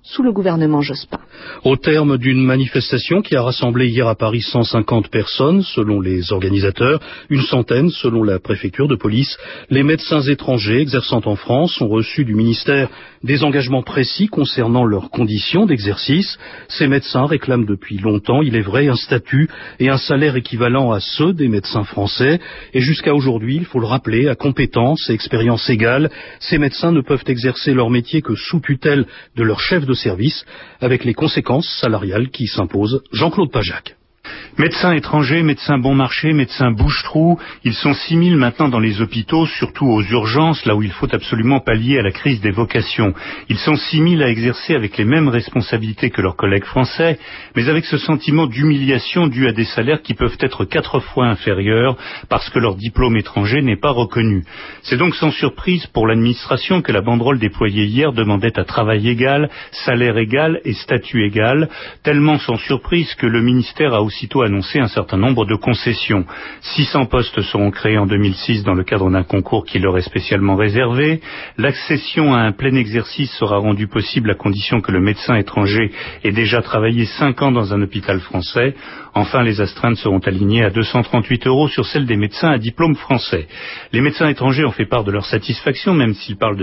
sous le gouvernement Jospin. Au terme d'une manifestation qui a rassemblé hier à Paris cent cinquante personnes, selon les organisateurs, une centaine selon la préfecture de police, les médecins étrangers exerçant en France ont reçu du ministère des engagements précis concernant leurs conditions d'exercice. Ces médecins réclament depuis longtemps, il est vrai, un statut et un salaire équivalent à ceux des médecins français. Et jusqu'à aujourd'hui, il faut le rappeler, à compétences et expérience égales, ces médecins ne peuvent exercer leur métier que sous tutelle de leur chef de service, avec les conséquences salariales qui s'imposent. Jean-Claude Pajac. Médecins étrangers, médecins bon marché, médecins bouche-trou, ils sont six mille maintenant dans les hôpitaux, surtout aux urgences, là où il faut absolument pallier à la crise des vocations. Ils sont six mille à exercer avec les mêmes responsabilités que leurs collègues français, mais avec ce sentiment d'humiliation dû à des salaires qui peuvent être quatre fois inférieurs parce que leur diplôme étranger n'est pas reconnu. C'est donc sans surprise pour l'administration que la banderole déployée hier demandait à travail égal, salaire égal et statut égal, tellement sans surprise que le ministère a aussitôt annoncé un certain nombre de concessions. six cents postes seront créés en deux mille six dans le cadre d'un concours qui leur est spécialement réservé. L'accession à un plein exercice sera rendue possible à condition que le médecin étranger ait déjà travaillé cinq ans dans un hôpital français. Enfin, les astreintes seront alignées à deux cent trente-huit euros sur celles des médecins à diplôme français. Les médecins étrangers ont fait part de leur satisfaction, même s'ils parlent de